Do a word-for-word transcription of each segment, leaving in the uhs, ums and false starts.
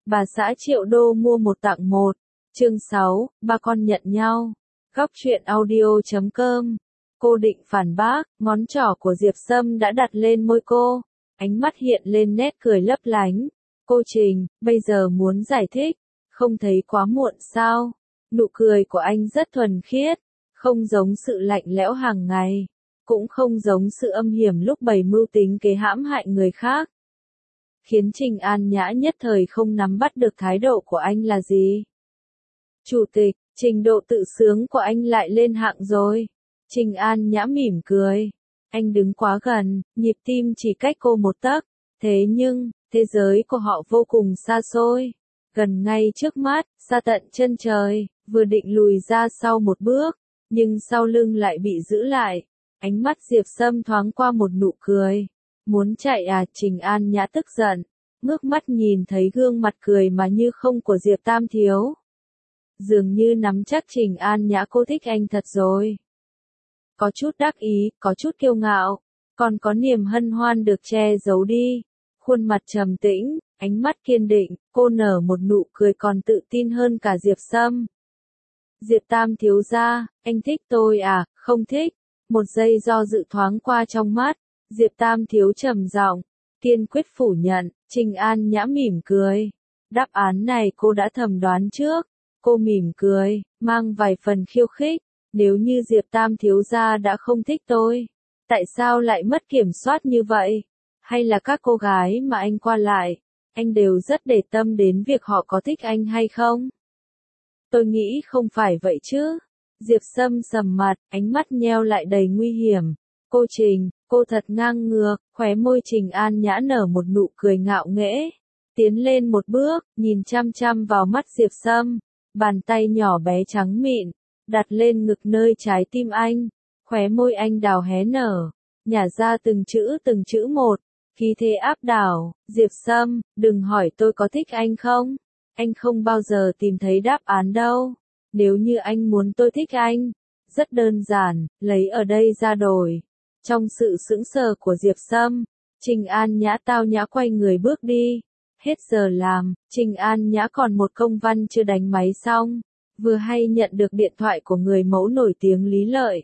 Bà xã triệu đô mua một tặng một. Chương sáu, ba con nhận nhau. Góc truyện audio chấm com. Cô định phản bác, ngón trỏ của Diệp Sâm đã đặt lên môi cô. Ánh mắt hiện lên nét cười lấp lánh. Cô Trình, bây giờ muốn giải thích, không thấy quá muộn sao? Nụ cười của anh rất thuần khiết, không giống sự lạnh lẽo hàng ngày, cũng không giống sự âm hiểm lúc bày mưu tính kế hãm hại người khác. Khiến Trình An Nhã nhất thời không nắm bắt được thái độ của anh là gì. Chủ tịch, trình độ tự sướng của anh lại lên hạng rồi. Trình An Nhã mỉm cười. Anh đứng quá gần, nhịp tim chỉ cách cô một tấc. Thế nhưng, thế giới của họ vô cùng xa xôi. Gần ngay trước mắt, xa tận chân trời, vừa định lùi ra sau một bước, nhưng sau lưng lại bị giữ lại. Ánh mắt Diệp Sâm thoáng qua một nụ cười. Muốn chạy à? Trình An Nhã tức giận, ngước mắt nhìn thấy gương mặt cười mà như không của Diệp Tam Thiếu. Dường như nắm chắc Trình An Nhã cô thích anh thật rồi. Có chút đắc ý, có chút kiêu ngạo, còn có niềm hân hoan được che giấu đi. Khuôn mặt trầm tĩnh, ánh mắt kiên định, cô nở một nụ cười còn tự tin hơn cả Diệp Sâm. Diệp Tam Thiếu gia, anh thích tôi à? Không thích. Một giây do dự thoáng qua trong mắt, Diệp Tam Thiếu trầm giọng, kiên quyết phủ nhận. Trình An Nhã mỉm cười. Đáp án này cô đã thầm đoán trước. Cô mỉm cười, mang vài phần khiêu khích. Nếu như Diệp Tam Thiếu gia đã không thích tôi, tại sao lại mất kiểm soát như vậy? Hay là các cô gái mà anh qua lại, anh đều rất để tâm đến việc họ có thích anh hay không? Tôi nghĩ không phải vậy chứ. Diệp Sâm sầm mặt, ánh mắt nheo lại đầy nguy hiểm. Cô Trình, cô thật ngang ngược. Khóe môi Trình An Nhã nở một nụ cười ngạo nghễ. Tiến lên một bước, nhìn chăm chăm vào mắt Diệp Sâm. Bàn tay nhỏ bé trắng mịn, đặt lên ngực nơi trái tim anh. Khóe môi anh đào hé nở, nhả ra từng chữ từng chữ một. Khí thế áp đảo. Diệp Sâm, đừng hỏi tôi có thích anh không. Anh không bao giờ tìm thấy đáp án đâu. Nếu như anh muốn tôi thích anh, rất đơn giản, lấy ở đây ra đổi. Trong sự sững sờ của Diệp Sâm, Trình An Nhã tao nhã quay người bước đi. Hết giờ làm, Trình An Nhã còn một công văn chưa đánh máy xong, vừa hay nhận được điện thoại của người mẫu nổi tiếng Lý Lợi.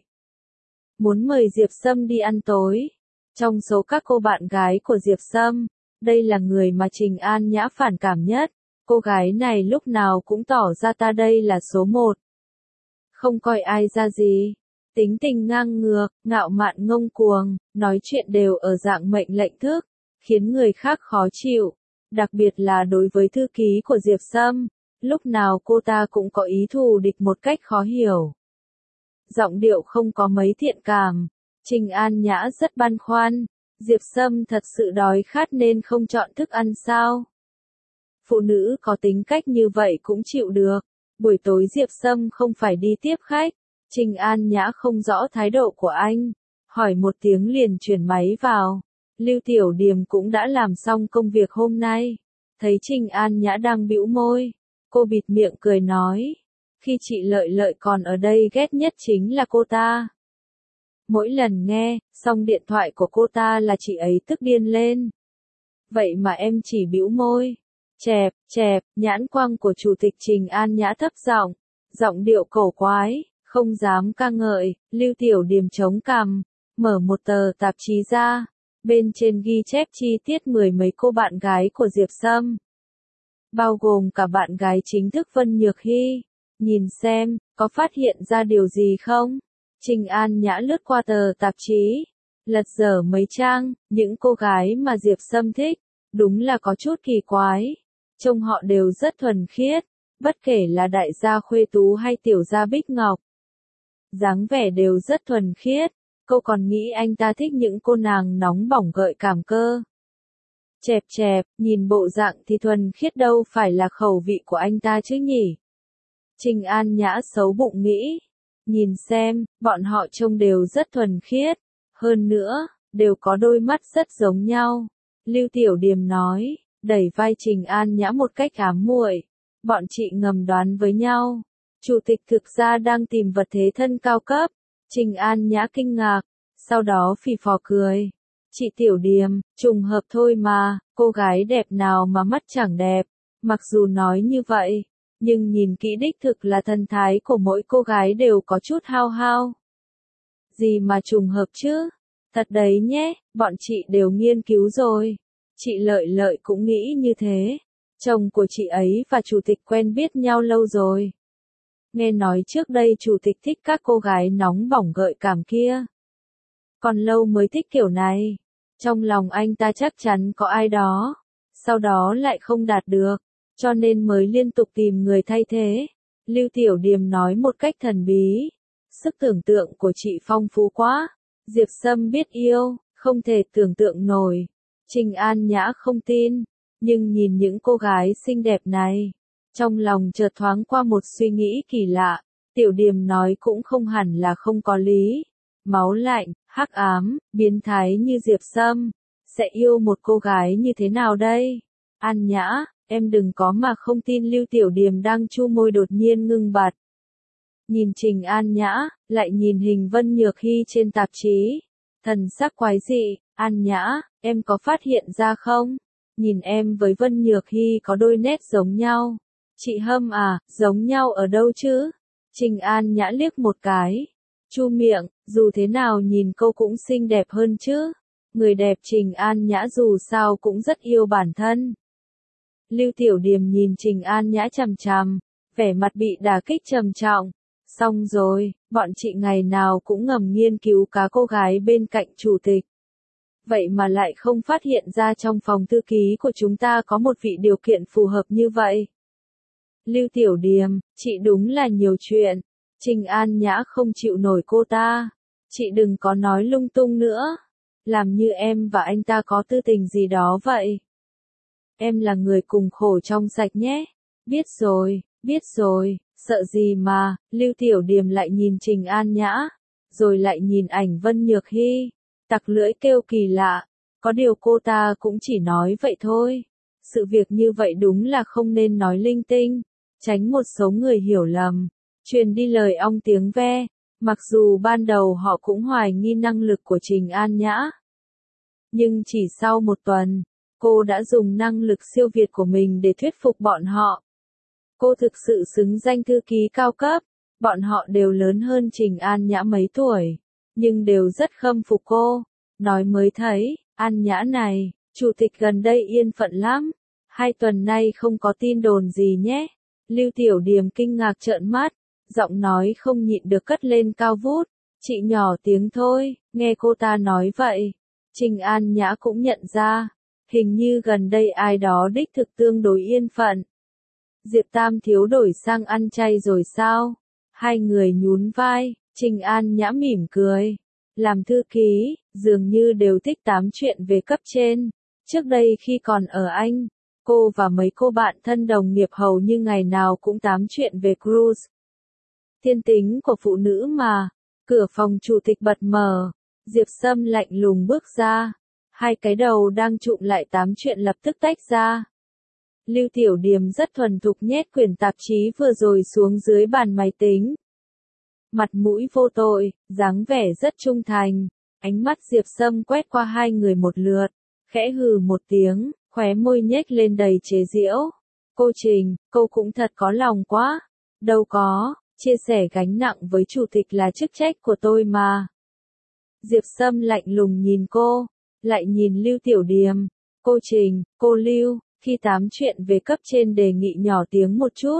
Muốn mời Diệp Sâm đi ăn tối. Trong số các cô bạn gái của Diệp Sâm, đây là người mà Trình An Nhã phản cảm nhất. Cô gái này lúc nào cũng tỏ ra ta đây là số một. Không coi ai ra gì. Tính tình ngang ngược, ngạo mạn ngông cuồng, nói chuyện đều ở dạng mệnh lệnh thức, khiến người khác khó chịu. Đặc biệt là đối với thư ký của Diệp Sâm, lúc nào cô ta cũng có ý thù địch một cách khó hiểu. Giọng điệu không có mấy thiện cảm. Trình An Nhã rất băn khoăn. Diệp Sâm thật sự đói khát nên không chọn thức ăn sao? Phụ nữ có tính cách như vậy cũng chịu được. Buổi tối Diệp Sâm không phải đi tiếp khách. Trình An Nhã không rõ thái độ của anh. Hỏi một tiếng liền chuyển máy vào. Lưu Tiểu Điềm cũng đã làm xong công việc hôm nay. Thấy Trình An Nhã đang bĩu môi, cô bịt miệng cười nói. Khi chị Lợi Lợi còn ở đây ghét nhất chính là cô ta. Mỗi lần nghe xong điện thoại của cô ta là chị ấy tức điên lên. Vậy mà em chỉ bĩu môi. Chẹp, chẹp, nhãn quang của Chủ tịch Trình An Nhã thấp giọng, giọng điệu cổ quái, không dám ca ngợi. Lưu Tiểu Điềm chống cằm, mở một tờ tạp chí ra. Bên trên ghi chép chi tiết mười mấy cô bạn gái của Diệp Sâm, bao gồm cả bạn gái chính thức Vân Nhược Hy. Nhìn xem, có phát hiện ra điều gì không? Trình An Nhã lướt qua tờ tạp chí, lật dở mấy trang. Những cô gái mà Diệp Sâm thích, đúng là có chút kỳ quái. Trông họ đều rất thuần khiết, bất kể là đại gia Khuê Tú hay tiểu gia Bích Ngọc. Dáng vẻ đều rất thuần khiết. Cô còn nghĩ anh ta thích những cô nàng nóng bỏng gợi cảm cơ. Chẹp chẹp, nhìn bộ dạng thì thuần khiết đâu phải là khẩu vị của anh ta chứ nhỉ? Trình An Nhã xấu bụng nghĩ. Nhìn xem, bọn họ trông đều rất thuần khiết. Hơn nữa, đều có đôi mắt rất giống nhau. Lưu Tiểu Điềm nói, đẩy vai Trình An Nhã một cách ám muội. Bọn chị ngầm đoán với nhau. Chủ tịch thực ra đang tìm vật thế thân cao cấp. Trình An Nhã kinh ngạc, sau đó phì phò cười. Chị Tiểu Điềm, trùng hợp thôi mà, cô gái đẹp nào mà mắt chẳng đẹp, Mặc dù nói như vậy, nhưng nhìn kỹ đích thực là thần thái của mỗi cô gái đều có chút hao hao. Gì mà trùng hợp chứ? Thật đấy nhé, bọn chị đều nghiên cứu rồi. Chị Lợi Lợi cũng nghĩ như thế. Chồng của chị ấy và chủ tịch quen biết nhau lâu rồi. Nghe nói trước đây chủ tịch thích các cô gái nóng bỏng gợi cảm kia. Còn lâu mới thích kiểu này. Trong lòng anh ta chắc chắn có ai đó. Sau đó lại không đạt được. Cho nên mới liên tục tìm người thay thế. Lưu Tiểu Điềm nói một cách thần bí. Sức tưởng tượng của chị phong phú quá. Diệp Sâm biết yêu, không thể tưởng tượng nổi. Trình An Nhã không tin. Nhưng nhìn những cô gái xinh đẹp này. Trong lòng chợt thoáng qua một suy nghĩ kỳ lạ. Tiểu Điềm nói cũng không hẳn là không có lý. Máu lạnh, hắc ám, biến thái như Diệp Sâm. Sẽ yêu một cô gái như thế nào đây? An Nhã, em đừng có mà không tin. Lưu Tiểu Điềm đang chu môi đột nhiên ngưng bặt. Nhìn Trình An Nhã, lại nhìn hình Vân Nhược Hy trên tạp chí. Thần sắc quái dị, An Nhã, em có phát hiện ra không? Nhìn em với Vân Nhược Hy có đôi nét giống nhau. Chị Hâm à, giống nhau ở đâu chứ? Trình An Nhã liếc một cái. Chu miệng, dù thế nào nhìn cô cũng xinh đẹp hơn chứ. Người đẹp Trình An Nhã dù sao cũng rất yêu bản thân. Lưu Tiểu Điềm nhìn Trình An Nhã chằm chằm, vẻ mặt bị đả kích trầm trọng. Xong rồi, bọn chị ngày nào cũng ngầm nghiên cứu cá cô gái bên cạnh chủ tịch. Vậy mà lại không phát hiện ra trong phòng thư ký của chúng ta có một vị điều kiện phù hợp như vậy. Lưu Tiểu Điềm, chị đúng là nhiều chuyện. Trình An Nhã không chịu nổi cô ta. Chị đừng có nói lung tung nữa. Làm như em và anh ta có tư tình gì đó vậy. Em là người cùng khổ trong sạch nhé. Biết rồi, biết rồi, sợ gì mà. Lưu Tiểu Điềm lại nhìn Trình An Nhã, rồi lại nhìn ảnh Vân Nhược Hy. Tặc lưỡi kêu kỳ lạ. Có điều cô ta cũng chỉ nói vậy thôi. Sự việc như vậy đúng là không nên nói linh tinh. Tránh một số người hiểu lầm. Truyền đi lời ong tiếng ve. Mặc dù ban đầu họ cũng hoài nghi năng lực của Trình An Nhã. Nhưng chỉ sau một tuần, cô đã dùng năng lực siêu việt của mình để thuyết phục bọn họ. Cô thực sự xứng danh thư ký cao cấp. Bọn họ đều lớn hơn Trình An Nhã mấy tuổi. Nhưng đều rất khâm phục cô. Nói mới thấy, An Nhã này, chủ tịch gần đây yên phận lắm. Hai tuần nay không có tin đồn gì nhé. Lưu Tiểu Điềm kinh ngạc trợn mắt. Giọng nói không nhịn được cất lên cao vút. Chị nhỏ tiếng thôi, nghe cô ta nói vậy. Trình An Nhã cũng nhận ra. Hình như gần đây ai đó đích thực tương đối yên phận. Diệp Tam Thiếu đổi sang ăn chay rồi sao? Hai người nhún vai, Trình An Nhã mỉm cười. Làm thư ký, dường như đều thích tám chuyện về cấp trên. Trước đây khi còn ở Anh, cô và mấy cô bạn thân đồng nghiệp hầu như ngày nào cũng tám chuyện về cruise. Thiên tính của phụ nữ mà. Cửa phòng chủ tịch bật mở. Diệp Sâm lạnh lùng bước ra. Hai cái đầu đang trụm lại tám chuyện lập tức tách ra. Lưu Tiểu Điềm rất thuần thục nhét quyển tạp chí vừa rồi xuống dưới bàn máy tính. Mặt mũi vô tội, dáng vẻ rất trung thành. Ánh mắt Diệp Sâm quét qua hai người một lượt. Khẽ hừ một tiếng, khóe môi nhếch lên đầy chế giễu. Cô Trình, cô cũng thật có lòng quá. Đâu có, chia sẻ gánh nặng với chủ tịch là chức trách của tôi mà. Diệp Sâm lạnh lùng nhìn cô, lại nhìn Lưu Tiểu Điềm. Cô Trình, cô Lưu, khi tám chuyện về cấp trên đề nghị nhỏ tiếng một chút.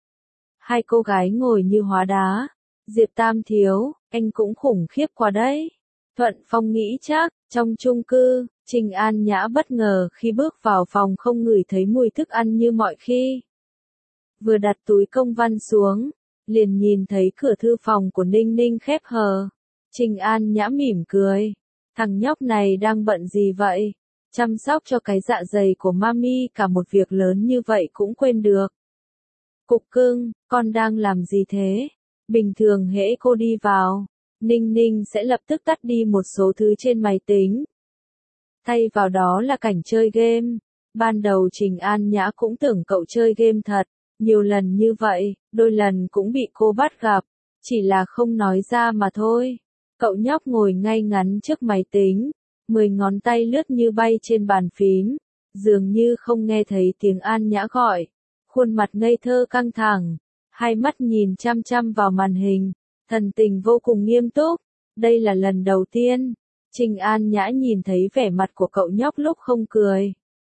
Hai cô gái ngồi như hóa đá. Diệp Tam Thiếu, anh cũng khủng khiếp quá đấy. Thuận Phong nghĩ chắc, trong chung cư, Trình An Nhã bất ngờ khi bước vào phòng không ngửi thấy mùi thức ăn như mọi khi. Vừa đặt túi công văn xuống, liền nhìn thấy cửa thư phòng của Ninh Ninh khép hờ. Trình An Nhã mỉm cười. Thằng nhóc này đang bận gì vậy? Chăm sóc cho cái dạ dày của mami cả một việc lớn như vậy cũng quên được. Cục cưng, con đang làm gì thế? Bình thường hễ cô đi vào, Ninh Ninh sẽ lập tức tắt đi một số thứ trên máy tính. Thay vào đó là cảnh chơi game. Ban đầu Trình An Nhã cũng tưởng cậu chơi game thật. Nhiều lần như vậy, đôi lần cũng bị cô bắt gặp. Chỉ là không nói ra mà thôi. Cậu nhóc ngồi ngay ngắn trước máy tính. Mười ngón tay lướt như bay trên bàn phím. dường như không nghe thấy tiếng An Nhã gọi, khuôn mặt ngây thơ căng thẳng, hai mắt nhìn chăm chăm vào màn hình, thần tình vô cùng nghiêm túc. Đây là lần đầu tiên Trình An Nhã nhìn thấy vẻ mặt của cậu nhóc lúc không cười.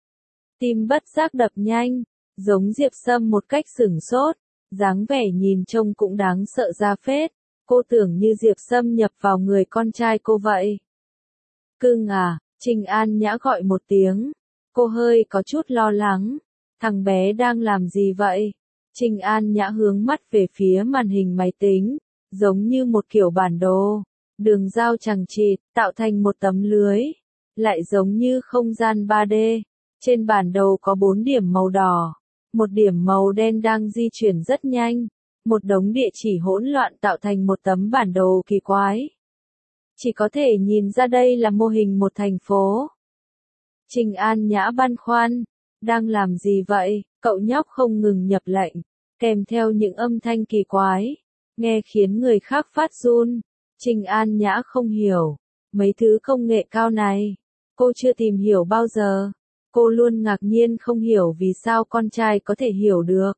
Tim bất giác đập nhanh, giống Diệp Sâm một cách sửng sốt, dáng vẻ nhìn trông cũng đáng sợ ra phết. Cô tưởng như Diệp Sâm nhập vào người con trai cô vậy. Cưng à, Trình An Nhã gọi một tiếng. Cô hơi có chút lo lắng. Thằng bé đang làm gì vậy? Trình An Nhã hướng mắt về phía màn hình máy tính, giống như một kiểu bản đồ. Đường giao chằng chịt, tạo thành một tấm lưới. Lại giống như không gian ba D. Trên bản đồ có bốn điểm màu đỏ. Một điểm màu đen đang di chuyển rất nhanh. Một đống địa chỉ hỗn loạn tạo thành một tấm bản đồ kỳ quái. Chỉ có thể nhìn ra đây là mô hình một thành phố. Trình An Nhã băn khoăn. Đang làm gì vậy? Cậu nhóc không ngừng nhập lệnh, kèm theo những âm thanh kỳ quái, nghe khiến người khác phát run. Trình An Nhã không hiểu. Mấy thứ công nghệ cao này, cô chưa tìm hiểu bao giờ. Cô luôn ngạc nhiên không hiểu vì sao con trai có thể hiểu được.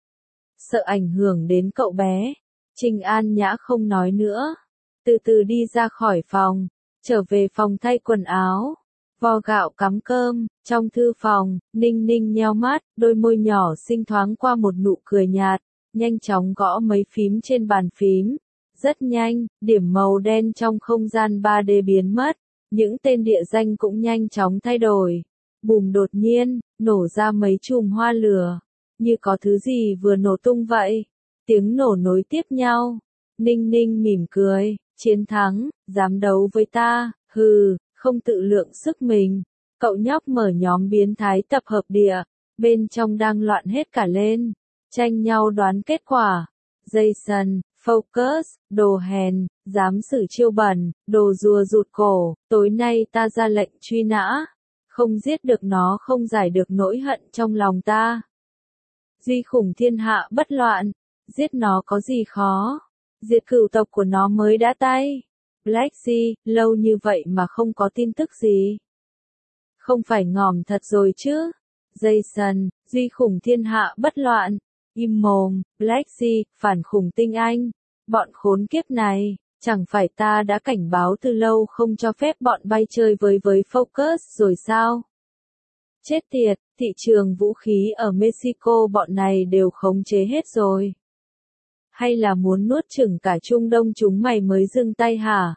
Sợ ảnh hưởng đến cậu bé, Trình An Nhã không nói nữa. Từ từ đi ra khỏi phòng, trở về phòng thay quần áo, vo gạo cắm cơm. Trong thư phòng, Ninh Ninh nheo mắt, đôi môi nhỏ xinh thoáng qua một nụ cười nhạt, nhanh chóng gõ mấy phím trên bàn phím. Rất nhanh, điểm màu đen trong không gian ba D biến mất, những tên địa danh cũng nhanh chóng thay đổi. Bùm, đột nhiên, nổ ra mấy chùm hoa lửa, như có thứ gì vừa nổ tung vậy. Tiếng nổ nối tiếp nhau. Ninh Ninh mỉm cười, chiến thắng, dám đấu với ta, hừ, không tự lượng sức mình. Cậu nhóc mở nhóm biến thái tập hợp địa, bên trong đang loạn hết cả lên, tranh nhau đoán kết quả. Jason, Focus, đồ hèn, dám xử chiêu bẩn, đồ rùa rụt cổ, tối nay ta ra lệnh truy nã. Không giết được nó không giải được nỗi hận trong lòng ta. Duy khủng thiên hạ bất loạn, giết nó có gì khó, diệt cửu tộc của nó mới đã tay. Black Sea, lâu như vậy mà không có tin tức gì. Không phải ngòm thật rồi chứ? Jason, duy khủng thiên hạ bất loạn. Im mồm, Black Sea, phản khủng tinh anh. Bọn khốn kiếp này, chẳng phải ta đã cảnh báo từ lâu không cho phép bọn bay chơi với với Focus rồi sao? Chết tiệt, thị trường vũ khí ở Mexico bọn này đều khống chế hết rồi. Hay là muốn nuốt chửng cả Trung Đông chúng mày mới dừng tay hả?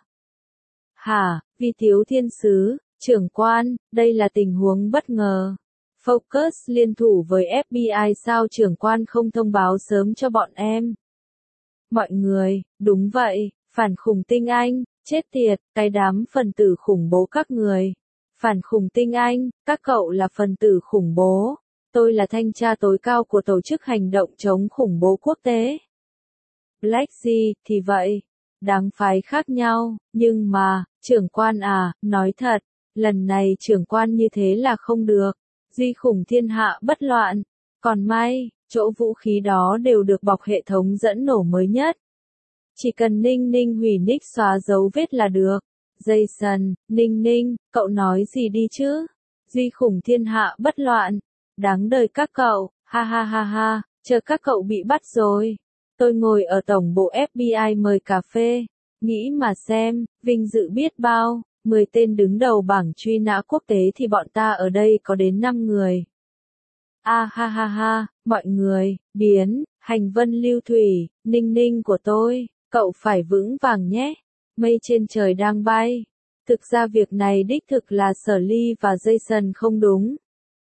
Hả, Vi thiếu thiên sứ, trưởng quan, đây là tình huống bất ngờ. Focus liên thủ với ép bê i sao trưởng quan không thông báo sớm cho bọn em? Mọi người, đúng vậy, phản khủng tinh anh, chết tiệt, cái đám phần tử khủng bố các người. Phản khủng tinh anh, các cậu là phần tử khủng bố. Tôi là thanh tra tối cao của tổ chức hành động chống khủng bố quốc tế. Black Sea, thì vậy. Đáng phái khác nhau, nhưng mà, trưởng quan à, nói thật, lần này trưởng quan như thế là không được. Duy khủng thiên hạ bất loạn. Còn may, chỗ vũ khí đó đều được bọc hệ thống dẫn nổ mới nhất. Chỉ cần Ninh Ninh hủy nick xóa dấu vết là được. Jason, Ninh Ninh, cậu nói gì đi chứ? Duy khủng thiên hạ bất loạn. Đáng đời các cậu, ha ha ha ha, chờ các cậu bị bắt rồi. Tôi ngồi ở tổng bộ ép bê i mời cà phê. Nghĩ mà xem, vinh dự biết bao. mười tên đứng đầu bảng truy nã quốc tế thì bọn ta ở đây có đến năm người. A ha ha ha, mọi người, biến, hành vân lưu thủy, Ninh Ninh của tôi, cậu phải vững vàng nhé. Mây trên trời đang bay. Thực ra việc này đích thực là Sở Ly và Jason không đúng.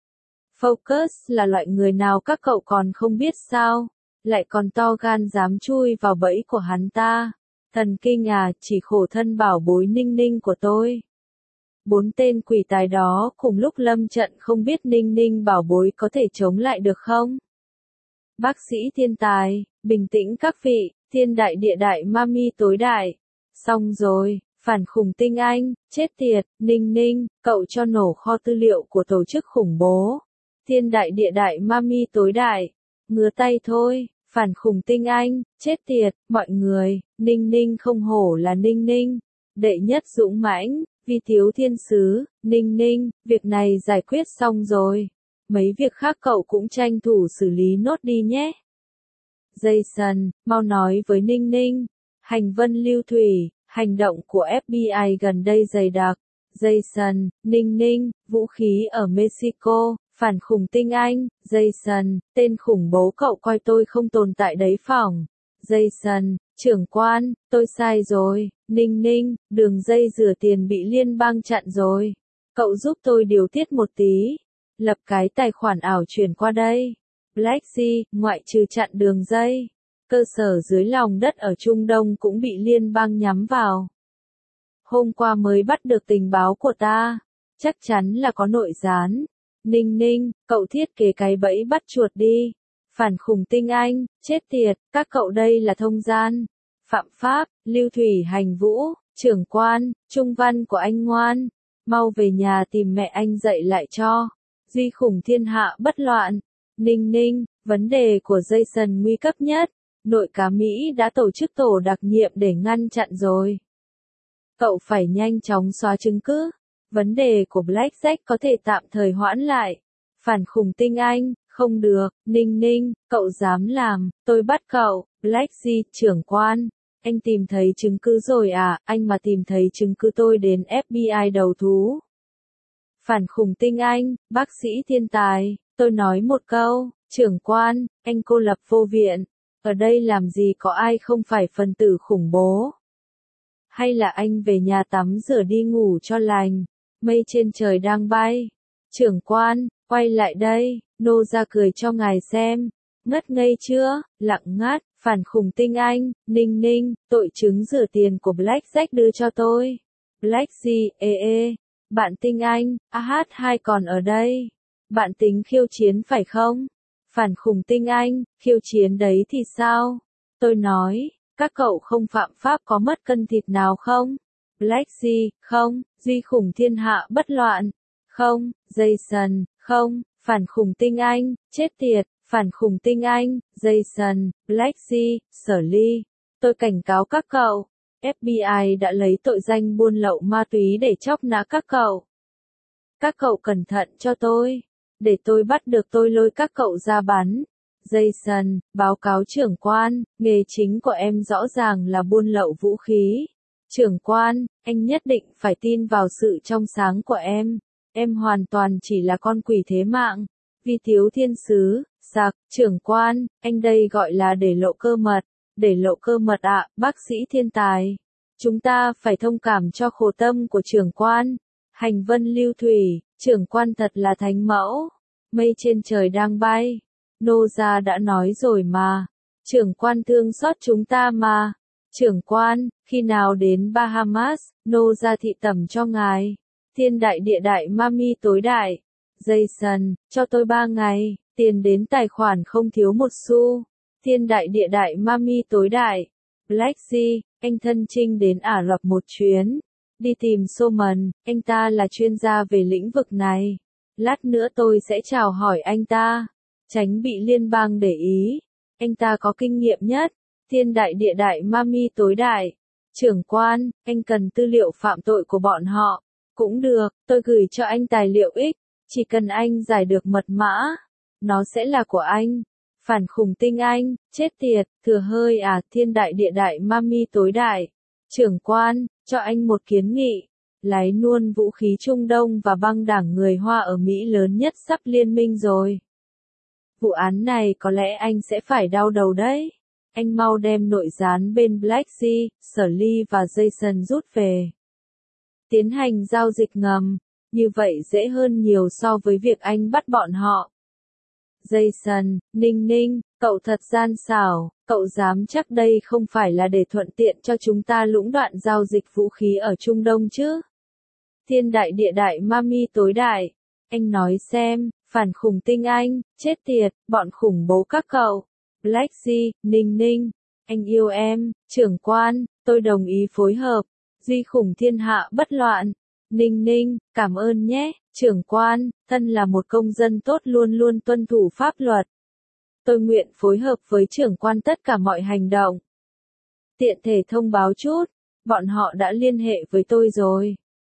Focus là loại người nào các cậu còn không biết sao? Lại còn to gan dám chui vào bẫy của hắn ta. Thần kinh à, chỉ khổ thân bảo bối Ninh Ninh của tôi. Bốn tên quỷ tài đó cùng lúc lâm trận không biết Ninh Ninh bảo bối có thể chống lại được không? Bác sĩ thiên tài, bình tĩnh các vị, thiên đại địa đại mami tối đại. Xong rồi, phản khủng tinh anh, chết tiệt, Ninh Ninh, cậu cho nổ kho tư liệu của tổ chức khủng bố. Thiên đại địa đại mami tối đại, ngứa tay thôi. Phản khủng tinh anh, chết tiệt, mọi người, Ninh Ninh không hổ là Ninh Ninh. Đệ nhất dũng mãnh, Vi thiếu thiên sứ, Ninh Ninh, việc này giải quyết xong rồi. Mấy việc khác cậu cũng tranh thủ xử lý nốt đi nhé. Jason, mau nói với Ninh Ninh. Hành vân lưu thủy, hành động của ép bê i gần đây dày đặc. Jason, Ninh Ninh, vũ khí ở Mexico, phản khủng tinh Anh. Jason, tên khủng bố cậu coi tôi không tồn tại đấy phỏng. Jason, trưởng quan, tôi sai rồi. Ninh Ninh, đường dây rửa tiền bị liên bang chặn rồi. Cậu giúp tôi điều tiết một tí. Lập cái tài khoản ảo chuyển qua đây. Black Sea, ngoại trừ chặn đường dây. Cơ sở dưới lòng đất ở Trung Đông cũng bị liên bang nhắm vào. Hôm qua mới bắt được tình báo của ta. Chắc chắn là có nội gián. Ninh Ninh, cậu thiết kế cái bẫy bắt chuột đi. Phản khủng tinh Anh, chết tiệt, các cậu đây là thông gian. Phạm pháp, lưu thủy hành vũ, trưởng quan, trung văn của anh ngoan. Mau về nhà tìm mẹ anh dạy lại cho. Duy khủng thiên hạ bất loạn. Ninh Ninh, vấn đề của Jason nguy cấp nhất. Nội các Mỹ đã tổ chức tổ đặc nhiệm để ngăn chặn rồi. Cậu phải nhanh chóng xóa chứng cứ. Vấn đề của Blackjack có thể tạm thời hoãn lại. Phản khủng tinh Anh, không được. Ninh Ninh, cậu dám làm, tôi bắt cậu. Black Sea, trưởng quan. Anh tìm thấy chứng cứ rồi à, anh mà tìm thấy chứng cứ tôi đến ép bê i đầu thú. Phản khủng tinh Anh, bác sĩ thiên tài, tôi nói một câu, trưởng quan, anh cô lập vô viện. Ở đây làm gì có ai không phải phần tử khủng bố. Hay là anh về nhà tắm rửa đi ngủ cho lành. Mây trên trời đang bay. Trưởng quan, quay lại đây, nô ra cười cho ngài xem. Ngất ngây chưa, lặng ngắt, phản khủng tinh Anh, Ninh Ninh, tội chứng rửa tiền của Blackjack đưa cho tôi. Black Sea, ê ê, bạn tinh Anh, a hát hai còn ở đây. Bạn tính khiêu chiến phải không? Phản khủng tinh Anh, khiêu chiến đấy thì sao? Tôi nói, các cậu không phạm pháp có mất cân thịt nào không? Black Sea, không, duy khủng thiên hạ bất loạn. Không, Jason, không, phản khủng tinh Anh, chết tiệt, phản khủng tinh Anh, Jason, Black Sea, Sở Ly. Tôi cảnh cáo các cậu, ép bê i đã lấy tội danh buôn lậu ma túy để chóc nã các cậu. Các cậu cẩn thận cho tôi, để tôi bắt được tôi lôi các cậu ra bắn. Jason, báo cáo trưởng quan, nghề chính của em rõ ràng là buôn lậu vũ khí. Trưởng quan, anh nhất định phải tin vào sự trong sáng của em. Em hoàn toàn chỉ là con quỷ thế mạng. Vi thiếu thiên sứ, sạc, trưởng quan, anh đây gọi là để lộ cơ mật. Để lộ cơ mật ạ, à, bác sĩ thiên tài. Chúng ta phải thông cảm cho khổ tâm của trưởng quan. Hành vân lưu thủy, trưởng quan thật là thánh mẫu. Mây trên trời đang bay. Nô gia đã nói rồi mà. Trưởng quan thương xót chúng ta mà. Trưởng quan, khi nào đến Bahamas, nô gia thị tẩm cho ngài. Thiên đại địa đại mami tối đại. Jason, cho tôi ba ngày, tiền đến tài khoản không thiếu một xu. Thiên đại địa đại mami tối đại. Black Sea, anh thân trinh đến Ả Rập một chuyến. Đi tìm Soman, anh ta là chuyên gia về lĩnh vực này. Lát nữa tôi sẽ chào hỏi anh ta. Tránh bị liên bang để ý. Anh ta có kinh nghiệm nhất. Thiên đại địa đại mami tối đại. Trưởng quan, anh cần tư liệu phạm tội của bọn họ. Cũng được, tôi gửi cho anh tài liệu ích. Chỉ cần anh giải được mật mã. Nó sẽ là của anh. Phản khủng tinh Anh, chết tiệt, thừa hơi à, thiên đại địa đại mami tối đại. Trưởng quan, cho anh một kiến nghị. Lái nuôn vũ khí Trung Đông và băng đảng người Hoa ở Mỹ lớn nhất sắp liên minh rồi. Vụ án này có lẽ anh sẽ phải đau đầu đấy. Anh mau đem nội gián bên Black Sea, Sở Ly và Jason rút về. Tiến hành giao dịch ngầm, như vậy dễ hơn nhiều so với việc anh bắt bọn họ. Jason, Ninh Ninh, cậu thật gian xảo, cậu dám chắc đây không phải là để thuận tiện cho chúng ta lũng đoạn giao dịch vũ khí ở Trung Đông chứ? Thiên đại địa đại mami tối đại. Anh nói xem, phản khủng tinh Anh, chết tiệt, bọn khủng bố các cậu. Black Sea, Ninh Ninh, anh yêu em, trưởng quan, tôi đồng ý phối hợp. Duy khủng thiên hạ bất loạn. Ninh Ninh, cảm ơn nhé, trưởng quan, thân là một công dân tốt luôn luôn tuân thủ pháp luật. Tôi nguyện phối hợp với trưởng quan tất cả mọi hành động. Tiện thể thông báo chút, bọn họ đã liên hệ với tôi rồi.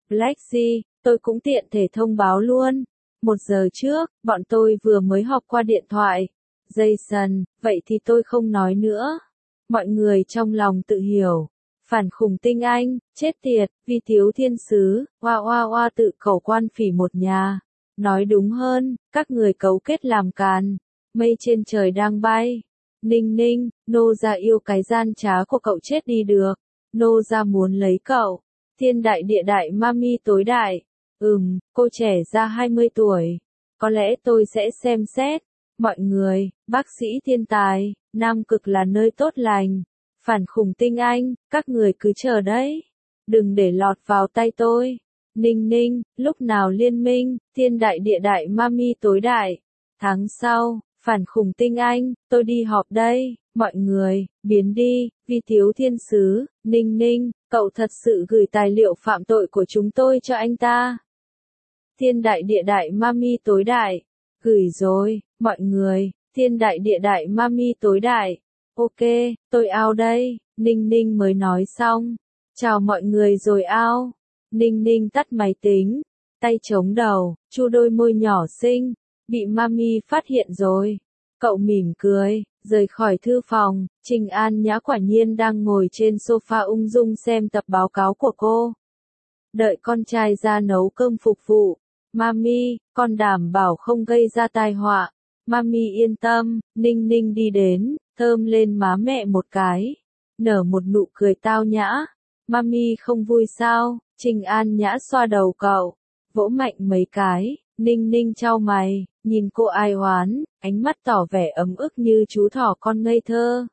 Black G, tôi cũng tiện thể thông báo luôn. Một giờ trước, bọn tôi vừa mới họp qua điện thoại. Jason, vậy thì tôi không nói nữa. Mọi người trong lòng tự hiểu. Phản khủng tinh anh, chết tiệt, vi thiếu thiên sứ, oa oa oa tự khẩu quan phỉ một nhà. Nói đúng hơn, các người cấu kết làm càn. Mây trên trời đang bay. Ninh ninh, nô gia yêu cái gian trá của cậu chết đi được. Nô gia muốn lấy cậu. Thiên đại địa đại mami tối đại. Ừm, cô trẻ ra hai mươi tuổi. Có lẽ tôi sẽ xem xét. Mọi người, bác sĩ thiên tài, Nam Cực là nơi tốt lành. Phản khủng tinh anh, các người cứ chờ đấy. Đừng để lọt vào tay tôi. Ninh ninh, lúc nào liên minh, thiên đại địa đại mami tối đại. Tháng sau, phản khủng tinh anh, tôi đi họp đây. Mọi người, biến đi, vi thiếu thiên sứ, ninh ninh, cậu thật sự gửi tài liệu phạm tội của chúng tôi cho anh ta. Thiên đại địa đại mami tối đại. Gửi rồi, mọi người, thiên đại địa đại mami tối đại. Ok, tôi out đây, Ninh Ninh mới nói xong. Chào mọi người rồi out. Ninh Ninh tắt máy tính, tay chống đầu, chu đôi môi nhỏ xinh, bị mami phát hiện rồi. Cậu mỉm cười, rời khỏi thư phòng, Trình An Nhã quả nhiên đang ngồi trên sofa ung dung xem tập báo cáo của cô. Đợi con trai ra nấu cơm phục vụ. Mami, con đảm bảo không gây ra tai họa. Mami yên tâm, Ninh Ninh đi đến, thơm lên má mẹ một cái. Nở một nụ cười tao nhã. Mami không vui sao? Trình An Nhã xoa đầu cậu. Vỗ mạnh mấy cái, Ninh Ninh chau mày, nhìn cô ai oán, ánh mắt tỏ vẻ ấm ức như chú thỏ con ngây thơ.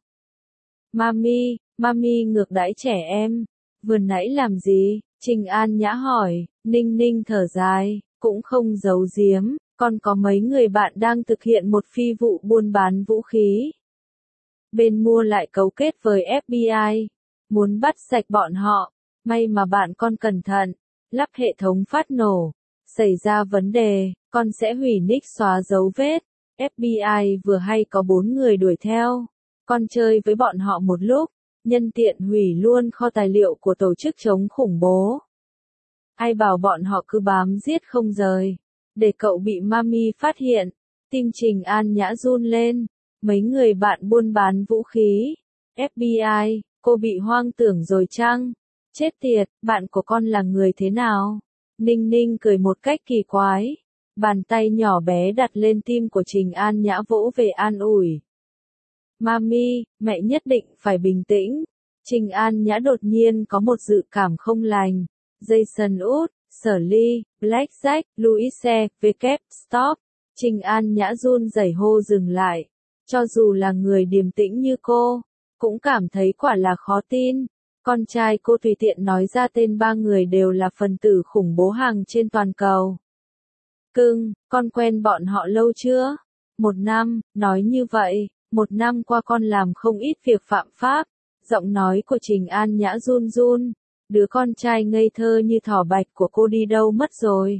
Mami, Mami ngược đãi trẻ em. Vừa nãy làm gì? Trình An Nhã hỏi, Ninh Ninh thở dài. Cũng không giấu giếm, còn có mấy người bạn đang thực hiện một phi vụ buôn bán vũ khí. Bên mua lại cấu kết với ép bê i, muốn bắt sạch bọn họ. May mà bạn con cẩn thận, lắp hệ thống phát nổ. Xảy ra vấn đề, con sẽ hủy nick xóa dấu vết. ép bê i vừa hay có bốn người đuổi theo. Con chơi với bọn họ một lúc, nhân tiện hủy luôn kho tài liệu của tổ chức chống khủng bố. Ai bảo bọn họ cứ bám giết không rời. Để cậu bị mami phát hiện. Tim Trình An Nhã run lên. Mấy người bạn buôn bán vũ khí. ép bê i, cô bị hoang tưởng rồi chăng? Chết tiệt, bạn của con là người thế nào? Ninh Ninh cười một cách kỳ quái. Bàn tay nhỏ bé đặt lên tim của Trình An Nhã vỗ về an ủi. Mami, mẹ nhất định phải bình tĩnh. Trình An Nhã đột nhiên có một dự cảm không lành. Jason út, Sở Ly, Black Jack, Louise, W, stop. Trình An Nhã run rẩy hô dừng lại. Cho dù là người điềm tĩnh như cô, cũng cảm thấy quả là khó tin. Con trai cô tùy tiện nói ra tên ba người đều là phần tử khủng bố hàng trên toàn cầu. Cưng, con quen bọn họ lâu chưa? Một năm, nói như vậy, một năm qua con làm không ít việc phạm pháp. Giọng nói của Trình An Nhã run run. Đứa con trai ngây thơ như thỏ bạch của cô đi đâu mất rồi?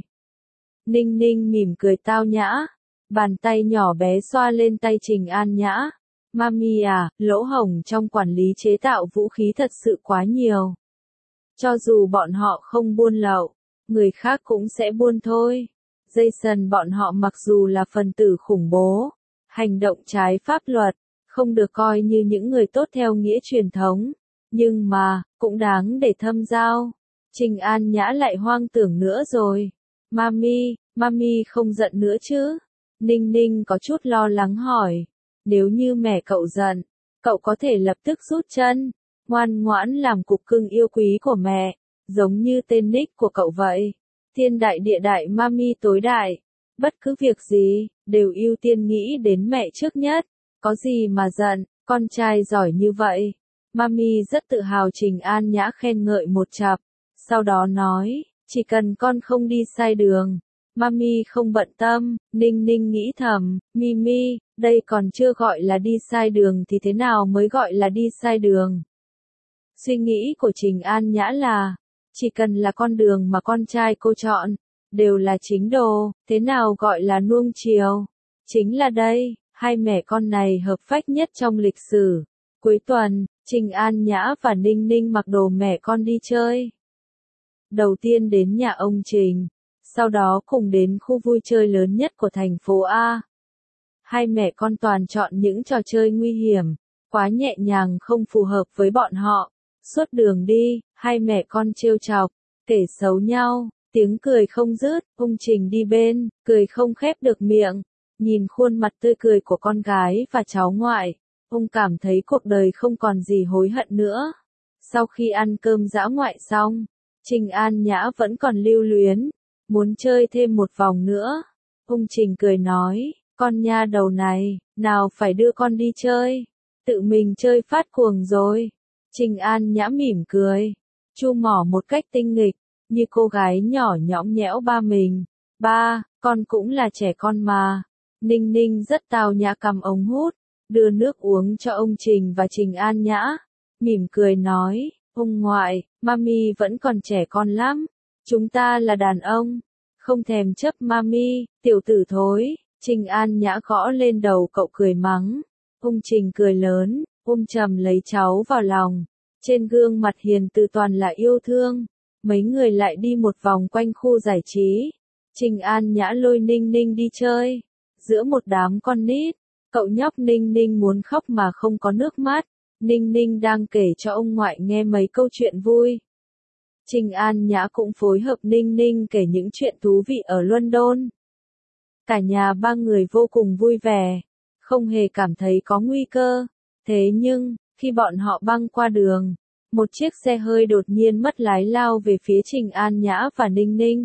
Ninh Ninh mỉm cười tao nhã. Bàn tay nhỏ bé xoa lên tay Trình An Nhã. Mami à, lỗ hổng trong quản lý chế tạo vũ khí thật sự quá nhiều. Cho dù bọn họ không buôn lậu, người khác cũng sẽ buôn thôi. Jason bọn họ mặc dù là phần tử khủng bố, hành động trái pháp luật, không được coi như những người tốt theo nghĩa truyền thống. Nhưng mà, cũng đáng để thâm giao. Trình An Nhã lại hoang tưởng nữa rồi. Mami, Mami không giận nữa chứ? Ninh Ninh có chút lo lắng hỏi. Nếu như mẹ cậu giận, cậu có thể lập tức rút chân, ngoan ngoãn làm cục cưng yêu quý của mẹ, giống như tên nick của cậu vậy. Thiên đại địa đại Mami tối đại. Bất cứ việc gì, đều ưu tiên nghĩ đến mẹ trước nhất. Có gì mà giận, con trai giỏi như vậy. Mami rất tự hào. Trình An Nhã khen ngợi một chặp. Sau đó nói, chỉ cần con không đi sai đường. Mami không bận tâm. Ninh Ninh nghĩ thầm, Mimi, đây còn chưa gọi là đi sai đường thì thế nào mới gọi là đi sai đường? Suy nghĩ của Trình An Nhã là, chỉ cần là con đường mà con trai cô chọn, đều là chính đồ, thế nào gọi là nuông chiều? Chính là đây, hai mẹ con này hợp phách nhất trong lịch sử. Cuối tuần, Trình An Nhã và Ninh Ninh mặc đồ mẹ con đi chơi. Đầu tiên đến nhà ông Trình, sau đó cùng đến khu vui chơi lớn nhất của thành phố A. Hai mẹ con toàn chọn những trò chơi nguy hiểm, quá nhẹ nhàng không phù hợp với bọn họ. Suốt đường đi, hai mẹ con trêu chọc, kể xấu nhau, tiếng cười không dứt, ông Trình đi bên, cười không khép được miệng. Nhìn khuôn mặt tươi cười của con gái và cháu ngoại, ông cảm thấy cuộc đời không còn gì hối hận nữa. Sau khi ăn cơm dã ngoại xong, Trình An Nhã vẫn còn lưu luyến, muốn chơi thêm một vòng nữa. Ông Trình cười nói, con nha đầu này, nào phải đưa con đi chơi, tự mình chơi phát cuồng rồi. Trình An Nhã mỉm cười, chu mỏ một cách tinh nghịch, như cô gái nhỏ nhõng nhẽo ba mình. Ba, con cũng là trẻ con mà. Ninh Ninh rất tao nhã cầm ống hút, đưa nước uống cho ông Trình và Trình An Nhã. Mỉm cười nói, ông ngoại, mami vẫn còn trẻ con lắm. Chúng ta là đàn ông, không thèm chấp mami, tiểu tử thối. Trình An Nhã gõ lên đầu cậu cười mắng. Ông Trình cười lớn, ôm chầm lấy cháu vào lòng. Trên gương mặt hiền từ toàn là yêu thương. Mấy người lại đi một vòng quanh khu giải trí. Trình An Nhã lôi Ninh Ninh đi chơi. Giữa một đám con nít, cậu nhóc Ninh Ninh muốn khóc mà không có nước mắt. Ninh Ninh đang kể cho ông ngoại nghe mấy câu chuyện vui. Trình An Nhã cũng phối hợp Ninh Ninh kể những chuyện thú vị ở London. Cả nhà ba người vô cùng vui vẻ, không hề cảm thấy có nguy cơ. Thế nhưng, khi bọn họ băng qua đường, một chiếc xe hơi đột nhiên mất lái lao về phía Trình An Nhã và Ninh Ninh.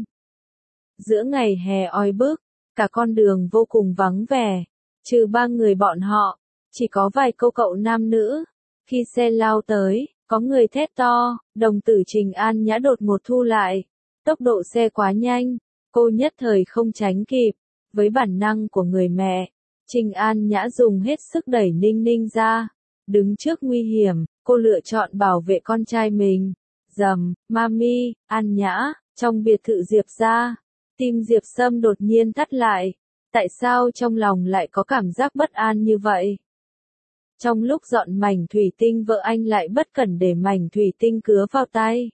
Giữa ngày hè oi bức, cả con đường vô cùng vắng vẻ, trừ ba người bọn họ, chỉ có vài cô cậu nam nữ. Khi xe lao tới, có người thét to, đồng tử Trình An Nhã đột ngột thu lại. Tốc độ xe quá nhanh, cô nhất thời không tránh kịp. Với bản năng của người mẹ, Trình An Nhã dùng hết sức đẩy Ninh Ninh ra. Đứng trước nguy hiểm, cô lựa chọn bảo vệ con trai mình. Dầm, mami, An Nhã, trong biệt thự Diệp gia, tim Diệp Sâm đột nhiên thắt lại. Tại sao trong lòng lại có cảm giác bất an như vậy? Trong lúc dọn mảnh thủy tinh vợ anh lại bất cẩn để mảnh thủy tinh cứa vào tay.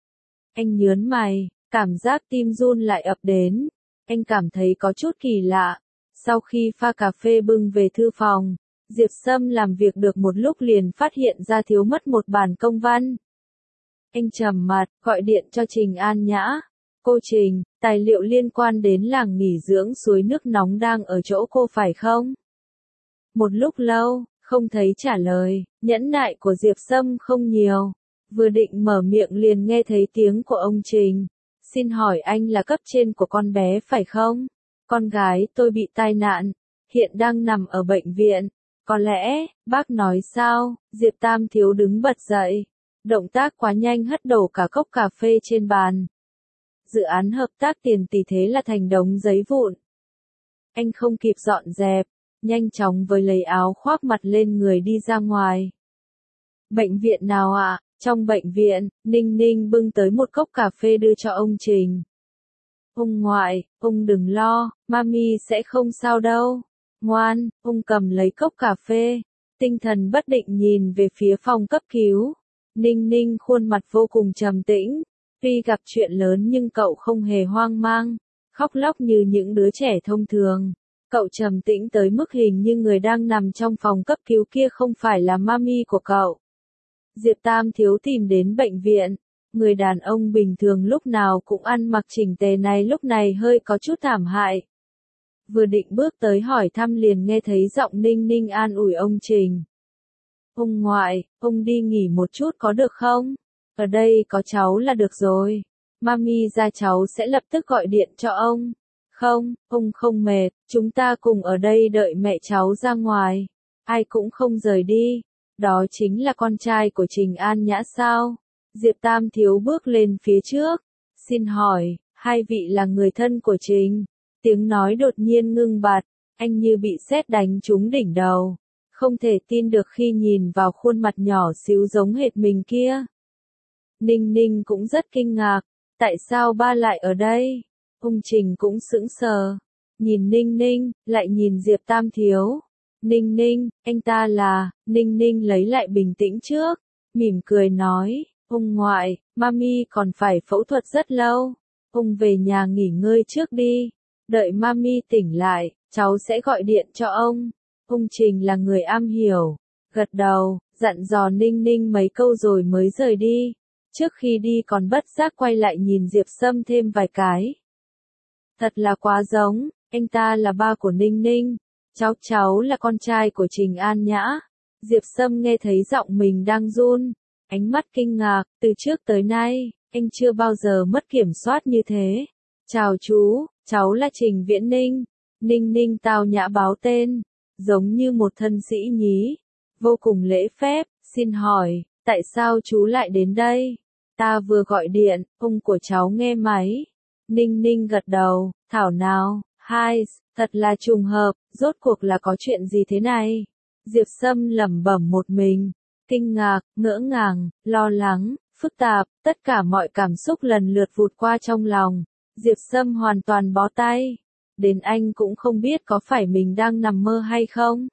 Anh nhớn mày, cảm giác tim run lại ập đến. Anh cảm thấy có chút kỳ lạ. Sau khi pha cà phê bưng về thư phòng, Diệp Sâm làm việc được một lúc liền phát hiện ra thiếu mất một bản công văn. Anh trầm mặt, gọi điện cho Trình An Nhã. Cô Trình, tài liệu liên quan đến làng nghỉ dưỡng suối nước nóng đang ở chỗ cô phải không? Một lúc lâu, không thấy trả lời, nhẫn nại của Diệp Sâm không nhiều. Vừa định mở miệng liền nghe thấy tiếng của ông Trình. Xin hỏi anh là cấp trên của con bé phải không? Con gái tôi bị tai nạn, hiện đang nằm ở bệnh viện. Có lẽ, bác nói sao? Diệp Tam Thiếu đứng bật dậy. Động tác quá nhanh hất đổ cả cốc cà phê trên bàn. Dự án hợp tác tiền tỷ thế là thành đống giấy vụn. Anh không kịp dọn dẹp, nhanh chóng với lấy áo khoác mặt lên người đi ra ngoài. Bệnh viện nào ạ? À? Trong bệnh viện, Ninh Ninh bưng tới một cốc cà phê đưa cho ông Trình. Ông ngoại, ông đừng lo, mami sẽ không sao đâu. Ngoan, ông cầm lấy cốc cà phê, tinh thần bất định nhìn về phía phòng cấp cứu. Ninh Ninh khuôn mặt vô cùng trầm tĩnh, tuy gặp chuyện lớn nhưng cậu không hề hoang mang, khóc lóc như những đứa trẻ thông thường. Cậu trầm tĩnh tới mức hình như người đang nằm trong phòng cấp cứu kia không phải là mami của cậu. Diệp Tam Thiếu tìm đến bệnh viện, người đàn ông bình thường lúc nào cũng ăn mặc chỉnh tề này lúc này hơi có chút thảm hại. Vừa định bước tới hỏi thăm liền nghe thấy giọng Ninh Ninh an ủi ông Trình. Ông ngoại, ông đi nghỉ một chút có được không? Ở đây có cháu là được rồi. Mami ra cháu sẽ lập tức gọi điện cho ông. Không, ông không mệt, chúng ta cùng ở đây đợi mẹ cháu ra ngoài. Ai cũng không rời đi. Đó chính là con trai của Trình An Nhã sao? Diệp Tam Thiếu bước lên phía trước. Xin hỏi, hai vị là người thân của Trình? Tiếng nói đột nhiên ngưng bặt, anh như bị sét đánh trúng đỉnh đầu. Không thể tin được khi nhìn vào khuôn mặt nhỏ xíu giống hệt mình kia. Ninh Ninh cũng rất kinh ngạc, tại sao ba lại ở đây? Ông Trình cũng sững sờ, nhìn Ninh Ninh, lại nhìn Diệp Tam Thiếu. Ninh Ninh, anh ta là, Ninh Ninh lấy lại bình tĩnh trước, mỉm cười nói, Ông ngoại, mami còn phải phẫu thuật rất lâu. Ông về nhà nghỉ ngơi trước đi. Đợi mami tỉnh lại, cháu sẽ gọi điện cho ông. Ông Trình là người am hiểu. Gật đầu, dặn dò Ninh Ninh mấy câu rồi mới rời đi. Trước khi đi còn bất giác quay lại nhìn Diệp Sâm thêm vài cái. Thật là quá giống, anh ta là ba của Ninh Ninh. Cháu cháu là con trai của Trình An Nhã. Diệp Sâm nghe thấy giọng mình đang run. Ánh mắt kinh ngạc, từ trước tới nay, anh chưa bao giờ mất kiểm soát như thế. Chào chú, cháu là Trình Viễn Ninh. Ninh Ninh tao nhã báo tên, giống như một thân sĩ nhí. Vô cùng lễ phép, xin hỏi, tại sao chú lại đến đây? Ta vừa gọi điện, ông của cháu nghe máy. Ninh Ninh gật đầu, thảo nào, hai, thật là trùng hợp, rốt cuộc là có chuyện gì thế này? Diệp Sâm lẩm bẩm một mình, kinh ngạc, ngỡ ngàng, lo lắng, phức tạp, tất cả mọi cảm xúc lần lượt vụt qua trong lòng. Diệp Sâm hoàn toàn bó tay, đến anh cũng không biết có phải mình đang nằm mơ hay không.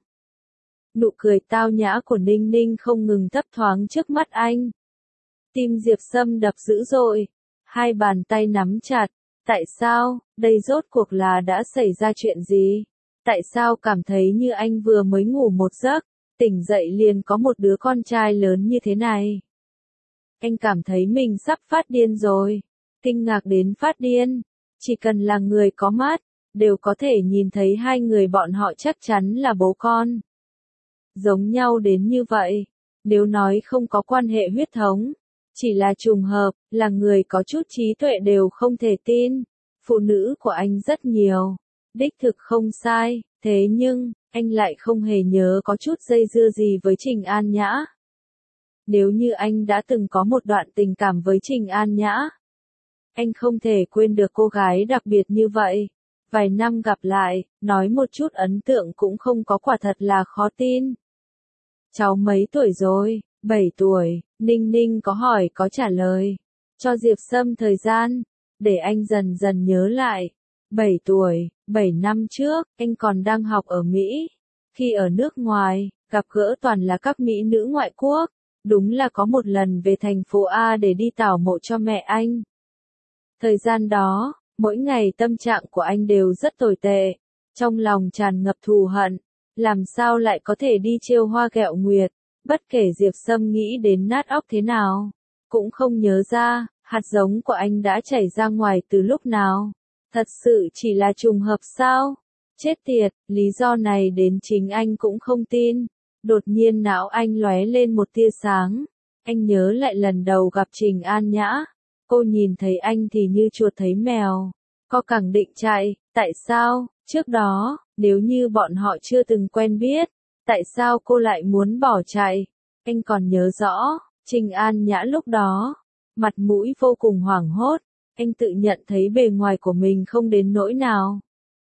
Nụ cười tao nhã của Ninh Ninh không ngừng thấp thoáng trước mắt anh. Tim Diệp Sâm đập dữ dội, hai bàn tay nắm chặt. Tại sao, đây rốt cuộc là đã xảy ra chuyện gì? Tại sao cảm thấy như anh vừa mới ngủ một giấc, tỉnh dậy liền có một đứa con trai lớn như thế này? Anh cảm thấy mình sắp phát điên rồi, kinh ngạc đến phát điên. Chỉ cần là người có mắt, đều có thể nhìn thấy hai người bọn họ chắc chắn là bố con. Giống nhau đến như vậy, nếu nói không có quan hệ huyết thống, chỉ là trùng hợp, là người có chút trí tuệ đều không thể tin. Phụ nữ của anh rất nhiều, đích thực không sai, thế nhưng, anh lại không hề nhớ có chút dây dưa gì với Trình An Nhã. Nếu như anh đã từng có một đoạn tình cảm với Trình An Nhã, anh không thể quên được cô gái đặc biệt như vậy. Vài năm gặp lại, nói một chút ấn tượng cũng không có, quả thật là khó tin. Cháu mấy tuổi rồi? bảy tuổi, Ninh Ninh có hỏi có trả lời. Cho Diệp Sâm thời gian, để anh dần dần nhớ lại. bảy tuổi, bảy năm trước, anh còn đang học ở Mỹ. Khi ở nước ngoài, gặp gỡ toàn là các mỹ nữ ngoại quốc. Đúng là có một lần về thành phố A để đi tảo mộ cho mẹ anh. Thời gian đó, mỗi ngày tâm trạng của anh đều rất tồi tệ. Trong lòng tràn ngập thù hận. Làm sao lại có thể đi trêu hoa ghẹo nguyệt. Bất kể Diệp Sâm nghĩ đến nát óc thế nào, cũng không nhớ ra, hạt giống của anh đã chảy ra ngoài từ lúc nào. Thật sự chỉ là trùng hợp sao? Chết tiệt, lý do này đến chính anh cũng không tin. Đột nhiên não anh lóe lên một tia sáng. Anh nhớ lại lần đầu gặp Trình An Nhã. Cô nhìn thấy anh thì như chuột thấy mèo. Cô càng định chạy, tại sao? Trước đó, nếu như bọn họ chưa từng quen biết, tại sao cô lại muốn bỏ chạy? Anh còn nhớ rõ, Trình An Nhã lúc đó, mặt mũi vô cùng hoảng hốt, anh tự nhận thấy bề ngoài của mình không đến nỗi nào.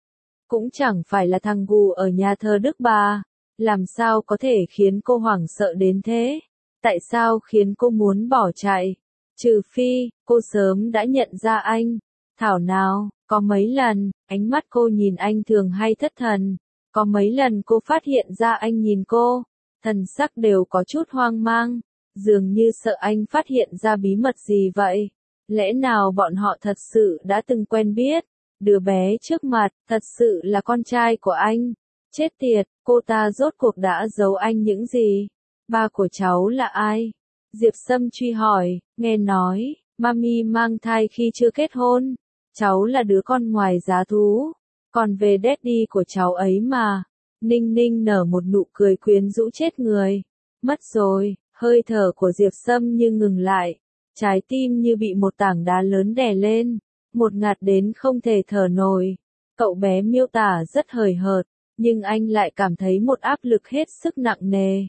Cũng chẳng phải là thằng gù ở nhà thờ Đức Bà, làm sao có thể khiến cô hoảng sợ đến thế? Tại sao khiến cô muốn bỏ chạy? Trừ phi, cô sớm đã nhận ra anh. Thảo nào, có mấy lần, ánh mắt cô nhìn anh thường hay thất thần. Có mấy lần cô phát hiện ra anh nhìn cô, thần sắc đều có chút hoang mang, dường như sợ anh phát hiện ra bí mật gì vậy. Lẽ nào bọn họ thật sự đã từng quen biết? Đứa bé trước mặt, thật sự là con trai của anh. Chết tiệt, cô ta rốt cuộc đã giấu anh những gì? Ba của cháu là ai? Diệp Sâm truy hỏi, nghe nói, mami mang thai khi chưa kết hôn. Cháu là đứa con ngoài giá thú. Còn về daddy của cháu ấy mà. Ninh Ninh nở một nụ cười quyến rũ chết người. Mất rồi, hơi thở của Diệp Sâm như ngừng lại. Trái tim như bị một tảng đá lớn đè lên. Một ngạt đến không thể thở nổi. Cậu bé miêu tả rất hời hợt, nhưng anh lại cảm thấy một áp lực hết sức nặng nề.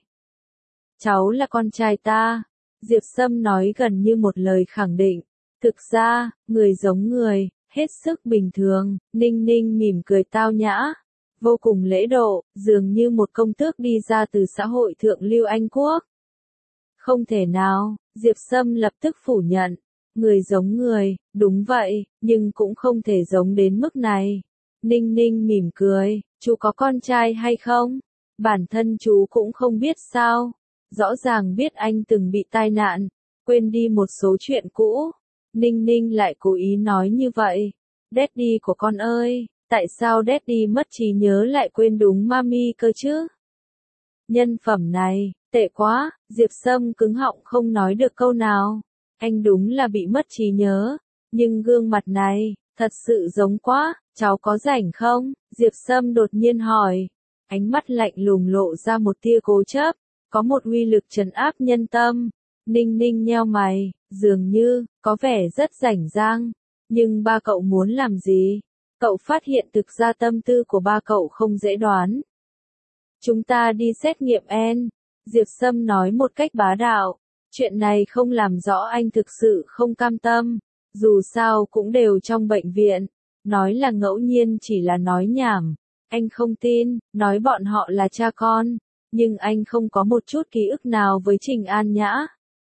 Cháu là con trai ta. Diệp Sâm nói gần như một lời khẳng định. Thực ra, người giống người, hết sức bình thường. Ninh Ninh mỉm cười tao nhã, vô cùng lễ độ, dường như một công tước đi ra từ xã hội thượng lưu Anh Quốc. Không thể nào, Diệp Sâm lập tức phủ nhận. Người giống người, đúng vậy, nhưng cũng không thể giống đến mức này. Ninh Ninh mỉm cười, chú có con trai hay không? Bản thân chú cũng không biết sao. Rõ ràng biết anh từng bị tai nạn, quên đi một số chuyện cũ. Ninh Ninh lại cố ý nói như vậy. Daddy của con ơi, tại sao Daddy mất trí nhớ lại quên đúng Mami cơ chứ? Nhân phẩm này, tệ quá, Diệp Sâm cứng họng không nói được câu nào. Anh đúng là bị mất trí nhớ, nhưng gương mặt này, thật sự giống quá, cháu có rảnh không? Diệp Sâm đột nhiên hỏi. Ánh mắt lạnh lùng lộ ra một tia cố chấp, có một uy lực trấn áp nhân tâm. Ninh Ninh nheo mày, dường như, có vẻ rất rảnh rang. Nhưng ba cậu muốn làm gì? Cậu phát hiện thực ra tâm tư của ba cậu không dễ đoán. Chúng ta đi xét nghiệm N. Diệp Sâm nói một cách bá đạo. Chuyện này không làm rõ anh thực sự không cam tâm. Dù sao cũng đều trong bệnh viện. Nói là ngẫu nhiên chỉ là nói nhảm. Anh không tin, nói bọn họ là cha con. Nhưng anh không có một chút ký ức nào với Trình An Nhã.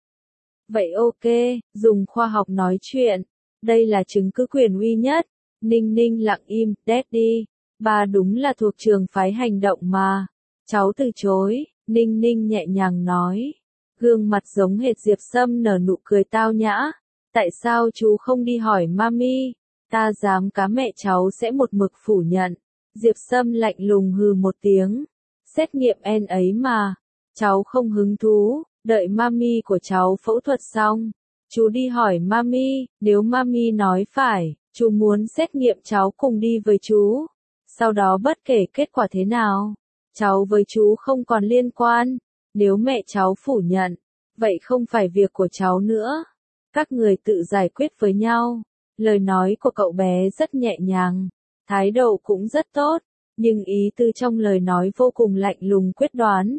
Vậy ok, dùng khoa học nói chuyện. Đây là chứng cứ quyền uy nhất. Ninh Ninh lặng im, Daddy. Ba đúng là thuộc trường phái hành động mà. Cháu từ chối, Ninh Ninh nhẹ nhàng nói. Gương mặt giống hệt Diệp Sâm nở nụ cười tao nhã. Tại sao chú không đi hỏi Mami? Ta dám cá mẹ cháu sẽ một mực phủ nhận. Diệp Sâm lạnh lùng hừ một tiếng. Xét nghiệm N ấy mà. Cháu không hứng thú, đợi Mami của cháu phẫu thuật xong. Chú đi hỏi Mami, nếu Mami nói phải, chú muốn xét nghiệm cháu cùng đi với chú. Sau đó bất kể kết quả thế nào, cháu với chú không còn liên quan. Nếu mẹ cháu phủ nhận, vậy không phải việc của cháu nữa. Các người tự giải quyết với nhau. Lời nói của cậu bé rất nhẹ nhàng, thái độ cũng rất tốt, nhưng ý tư trong lời nói vô cùng lạnh lùng quyết đoán.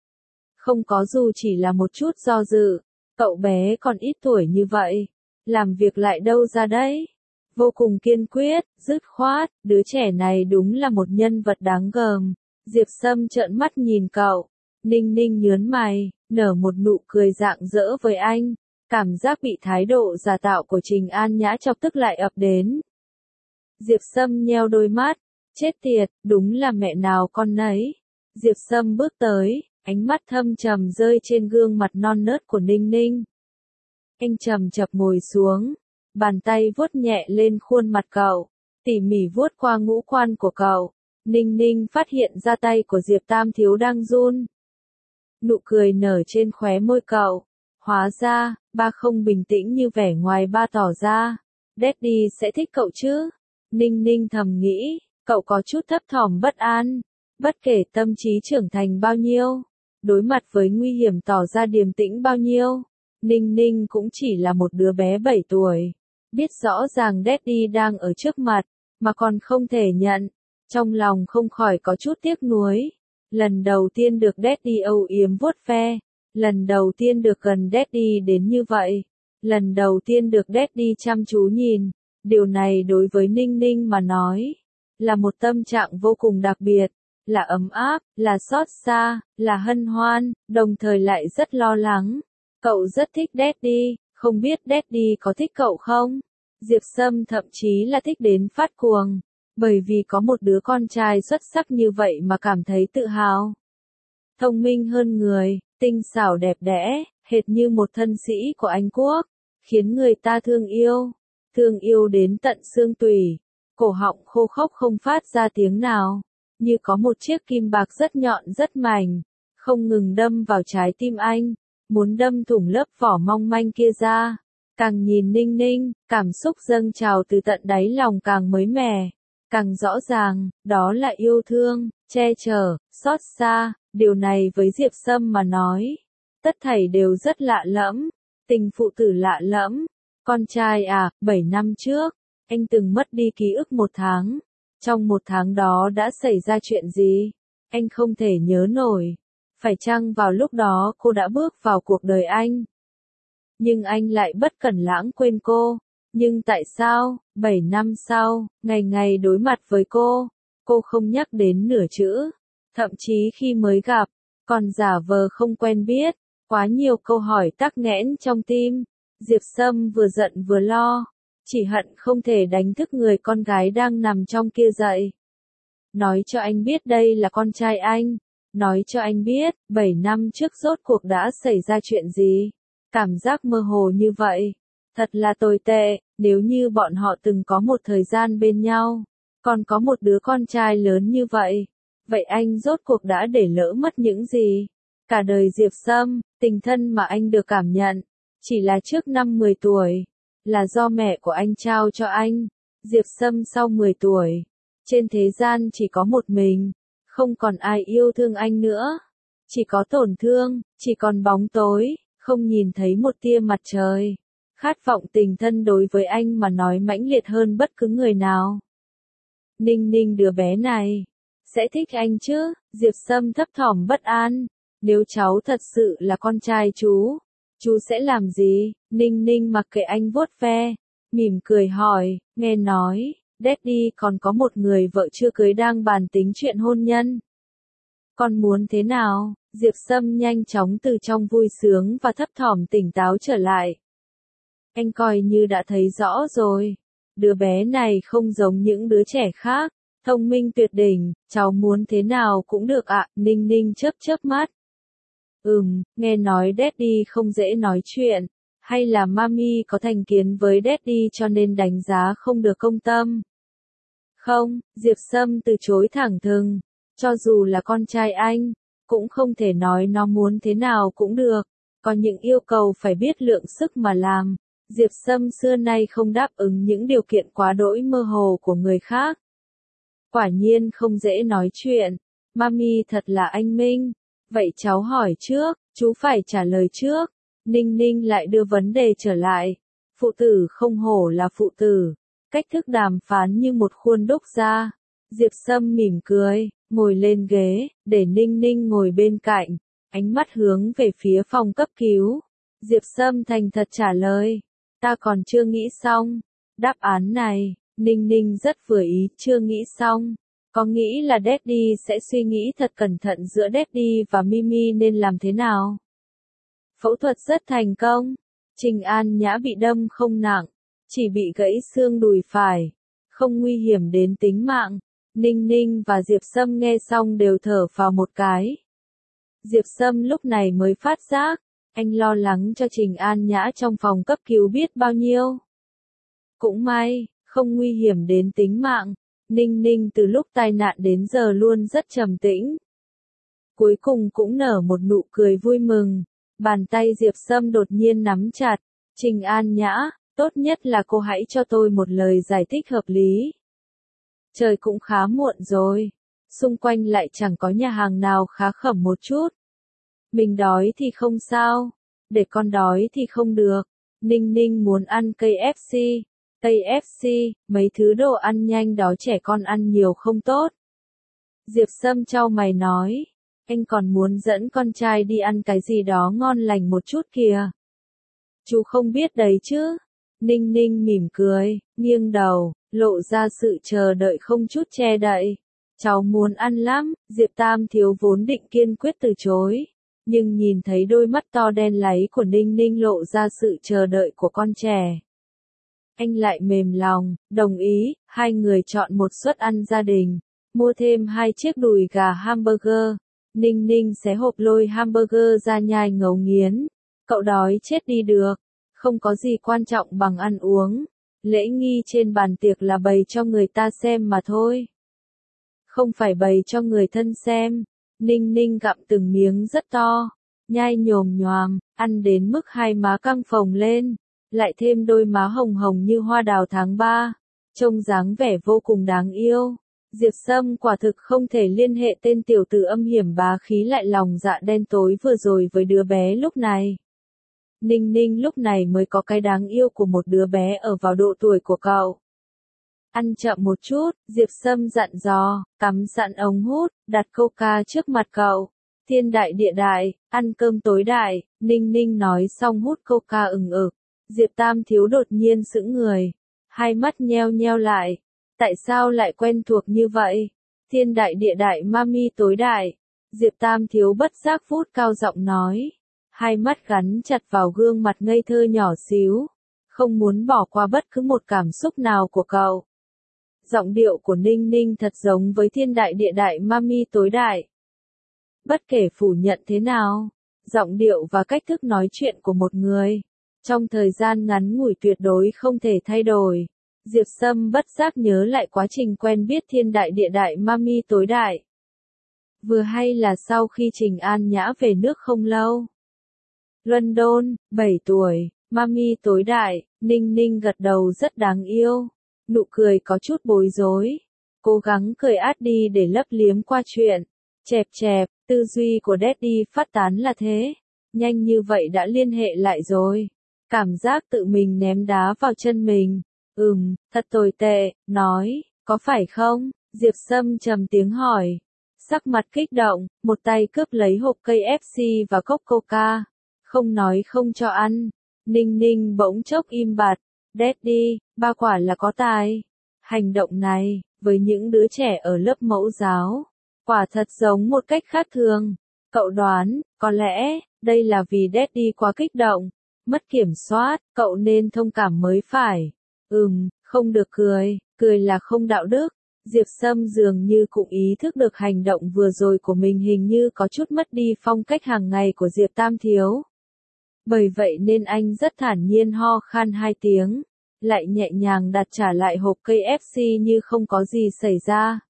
Không có dù chỉ là một chút do dự, cậu bé còn ít tuổi như vậy, làm việc lại đâu ra đấy. Vô cùng kiên quyết, dứt khoát, đứa trẻ này đúng là một nhân vật đáng gờm. Diệp Sâm trợn mắt nhìn cậu, Ninh Ninh nhớn mày, nở một nụ cười rạng rỡ với anh. Cảm giác bị thái độ giả tạo của Trình An Nhã chọc tức lại ập đến. Diệp Sâm nheo đôi mắt, chết tiệt, đúng là mẹ nào con nấy. Diệp Sâm bước tới, ánh mắt thâm trầm rơi trên gương mặt non nớt của Ninh Ninh. Anh trầm chập ngồi xuống, bàn tay vuốt nhẹ lên khuôn mặt cậu, tỉ mỉ vuốt qua ngũ quan của cậu. Ninh Ninh phát hiện ra tay của Diệp Tam Thiếu đang run. Nụ cười nở trên khóe môi cậu. Hóa ra, ba không bình tĩnh như vẻ ngoài ba tỏ ra. Daddy sẽ thích cậu chứ? Ninh Ninh thầm nghĩ, cậu có chút thấp thỏm bất an. Bất kể tâm trí trưởng thành bao nhiêu, đối mặt với nguy hiểm tỏ ra điềm tĩnh bao nhiêu, Ninh Ninh cũng chỉ là một đứa bé bảy tuổi. Biết rõ ràng Daddy đang ở trước mặt, mà còn không thể nhận. Trong lòng không khỏi có chút tiếc nuối. Lần đầu tiên được Daddy âu yếm vuốt ve. Lần đầu tiên được gần Daddy đến như vậy. Lần đầu tiên được Daddy chăm chú nhìn. Điều này đối với Ninh Ninh mà nói, là một tâm trạng vô cùng đặc biệt. Là ấm áp, là xót xa, là hân hoan, đồng thời lại rất lo lắng. Cậu rất thích Daddy, không biết Daddy có thích cậu không? Diệp Sâm thậm chí là thích đến phát cuồng. Bởi vì có một đứa con trai xuất sắc như vậy mà cảm thấy tự hào. Thông minh hơn người, tinh xảo đẹp đẽ, hệt như một thân sĩ của Anh Quốc, khiến người ta thương yêu, thương yêu đến tận xương tủy, cổ họng khô khốc không phát ra tiếng nào, như có một chiếc kim bạc rất nhọn rất mảnh, không ngừng đâm vào trái tim anh, muốn đâm thủng lớp vỏ mong manh kia ra. Càng nhìn Ninh Ninh, cảm xúc dâng trào từ tận đáy lòng càng mới mẻ, càng rõ ràng, đó là yêu thương, che chở, xót xa. Điều này với Diệp Sâm mà nói, tất thảy đều rất lạ lẫm, tình phụ tử lạ lẫm. Con trai à, bảy năm trước, anh từng mất đi ký ức một tháng. Trong một tháng đó đã xảy ra chuyện gì? Anh không thể nhớ nổi. Phải chăng vào lúc đó cô đã bước vào cuộc đời anh? Nhưng anh lại bất cẩn lãng quên cô. Nhưng tại sao, bảy năm sau, ngày ngày đối mặt với cô, cô không nhắc đến nửa chữ? Thậm chí khi mới gặp, còn giả vờ không quen biết, quá nhiều câu hỏi tắc nghẽn trong tim. Diệp Sâm vừa giận vừa lo, chỉ hận không thể đánh thức người con gái đang nằm trong kia dậy. Nói cho anh biết đây là con trai anh, nói cho anh biết, bảy năm trước rốt cuộc đã xảy ra chuyện gì. Cảm giác mơ hồ như vậy, thật là tồi tệ, nếu như bọn họ từng có một thời gian bên nhau, còn có một đứa con trai lớn như vậy, vậy anh rốt cuộc đã để lỡ mất những gì? Cả đời Diệp Sâm, tình thân mà anh được cảm nhận, chỉ là trước năm mười tuổi, là do mẹ của anh trao cho anh. Diệp Sâm sau mười tuổi, trên thế gian chỉ có một mình, không còn ai yêu thương anh nữa. Chỉ có tổn thương, chỉ còn bóng tối, không nhìn thấy một tia mặt trời. Khát vọng tình thân đối với anh mà nói mãnh liệt hơn bất cứ người nào. Ninh Ninh đứa bé này, sẽ thích anh chứ? Diệp Sâm thấp thỏm bất an. Nếu cháu thật sự là con trai chú, chú sẽ làm gì? Ninh Ninh mặc kệ anh vuốt ve, mỉm cười hỏi, nghe nói, Daddy còn có một người vợ chưa cưới đang bàn tính chuyện hôn nhân. Con muốn thế nào? Diệp Sâm nhanh chóng từ trong vui sướng và thấp thỏm tỉnh táo trở lại. Anh coi như đã thấy rõ rồi. Đứa bé này không giống những đứa trẻ khác, thông minh tuyệt đỉnh, cháu muốn thế nào cũng được ạ. Ninh Ninh chớp chớp mắt. Ừm, nghe nói Daddy không dễ nói chuyện, hay là Mami có thành kiến với Daddy cho nên đánh giá không được công tâm? Không, Diệp Sâm từ chối thẳng thừng, cho dù là con trai anh, cũng không thể nói nó muốn thế nào cũng được, có những yêu cầu phải biết lượng sức mà làm. Diệp Sâm xưa nay không đáp ứng những điều kiện quá đỗi mơ hồ của người khác. Quả nhiên không dễ nói chuyện, Mami thật là anh minh. Vậy cháu hỏi trước, chú phải trả lời trước. Ninh Ninh lại đưa vấn đề trở lại. Phụ tử không hổ là phụ tử. Cách thức đàm phán như một khuôn đúc ra. Diệp Sâm mỉm cười, ngồi lên ghế, để Ninh Ninh ngồi bên cạnh. Ánh mắt hướng về phía phòng cấp cứu. Diệp Sâm thành thật trả lời. Ta còn chưa nghĩ xong. Đáp án này, Ninh Ninh rất vừa ý, chưa nghĩ xong. Có nghĩ là Daddy sẽ suy nghĩ thật cẩn thận giữa Daddy và Mimi nên làm thế nào? Phẫu thuật rất thành công. Trình An Nhã bị đâm không nặng, chỉ bị gãy xương đùi phải, không nguy hiểm đến tính mạng. Ninh Ninh và Diệp Sâm nghe xong đều thở phào một cái. Diệp Sâm lúc này mới phát giác, anh lo lắng cho Trình An Nhã trong phòng cấp cứu biết bao nhiêu. Cũng may, không nguy hiểm đến tính mạng. Ninh Ninh từ lúc tai nạn đến giờ luôn rất trầm tĩnh. Cuối cùng cũng nở một nụ cười vui mừng. Bàn tay Diệp Sâm đột nhiên nắm chặt. Trình An Nhã, tốt nhất là cô hãy cho tôi một lời giải thích hợp lý. Trời cũng khá muộn rồi. Xung quanh lại chẳng có nhà hàng nào khá khẩm một chút. Mình đói thì không sao. Để con đói thì không được. Ninh Ninh muốn ăn ca ép xê. ca ép xê, mấy thứ đồ ăn nhanh đó trẻ con ăn nhiều không tốt. Diệp Sâm chau mày nói, anh còn muốn dẫn con trai đi ăn cái gì đó ngon lành một chút kìa. Chú không biết đấy chứ. Ninh Ninh mỉm cười, nghiêng đầu, lộ ra sự chờ đợi không chút che đậy. Cháu muốn ăn lắm. Diệp Tam Thiếu vốn định kiên quyết từ chối, nhưng nhìn thấy đôi mắt to đen láy của Ninh Ninh lộ ra sự chờ đợi của con trẻ. Anh lại mềm lòng, đồng ý. Hai người chọn một suất ăn gia đình, mua thêm hai chiếc đùi gà hamburger. Ninh Ninh xé hộp lôi hamburger ra nhai ngấu nghiến. Cậu đói chết đi được, không có gì quan trọng bằng ăn uống. Lễ nghi trên bàn tiệc là bày cho người ta xem mà thôi. Không phải bày cho người thân xem. Ninh Ninh gặm từng miếng rất to, nhai nhồm nhoàm, ăn đến mức hai má căng phồng lên, lại thêm đôi má hồng hồng như hoa đào tháng ba, trông dáng vẻ vô cùng đáng yêu. Diệp Sâm quả thực không thể liên hệ tên tiểu tử âm hiểm bá khí lại lòng dạ đen tối vừa rồi với đứa bé lúc này. Ninh Ninh lúc này mới có cái đáng yêu của một đứa bé ở vào độ tuổi của cậu. Ăn chậm một chút, Diệp Sâm dặn dò, cắm sẵn ống hút, đặt coca trước mặt cậu. Thiên đại địa đại, ăn cơm tối đại. Ninh Ninh nói xong hút coca ừng ực. Diệp Tam Thiếu đột nhiên sững người, hai mắt nheo nheo lại. Tại sao lại quen thuộc như vậy? Thiên đại địa đại mami tối đại. Diệp Tam Thiếu bất giác phút cao giọng nói, hai mắt gắn chặt vào gương mặt ngây thơ nhỏ xíu, không muốn bỏ qua bất cứ một cảm xúc nào của cậu. Giọng điệu của Ninh Ninh thật giống với thiên đại địa đại mami tối đại. Bất kể phủ nhận thế nào, giọng điệu và cách thức nói chuyện của một người. Trong thời gian ngắn ngủi tuyệt đối không thể thay đổi. Diệp Sâm bất giác nhớ lại quá trình quen biết thiên đại địa đại Mami tối đại. Vừa hay là sau khi Trình An Nhã về nước không lâu. London, bảy tuổi, Mami tối đại, Ninh Ninh gật đầu rất đáng yêu. Nụ cười có chút bối rối. Cố gắng cười át đi để lấp liếm qua chuyện. Chẹp chẹp, tư duy của Daddy phát tán là thế. Nhanh như vậy đã liên hệ lại rồi. Cảm giác tự mình ném đá vào chân mình. Ừm, thật tồi tệ, nói, có phải không? Diệp Sâm trầm tiếng hỏi. Sắc mặt kích động, một tay cướp lấy hộp cây ép xê và cốc coca. Không nói không cho ăn. Ninh Ninh bỗng chốc im bặt. Daddy, ba quả là có tài. Hành động này, với những đứa trẻ ở lớp mẫu giáo, quả thật giống một cách khác thường. Cậu đoán, có lẽ, đây là vì Daddy quá kích động, mất kiểm soát, cậu nên thông cảm mới phải. Ừm, không được cười, cười là không đạo đức. Diệp Sâm dường như cũng ý thức được hành động vừa rồi của mình hình như có chút mất đi phong cách hàng ngày của Diệp Tam Thiếu. Bởi vậy nên anh rất thản nhiên ho khan hai tiếng, lại nhẹ nhàng đặt trả lại hộp cây ép xê như không có gì xảy ra.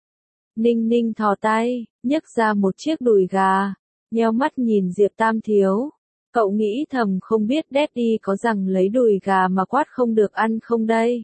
Ninh Ninh thò tay, nhấc ra một chiếc đùi gà, nheo mắt nhìn Diệp Tam Thiếu. Cậu nghĩ thầm không biết Daddy có rằng lấy đùi gà mà quát không được ăn không đây?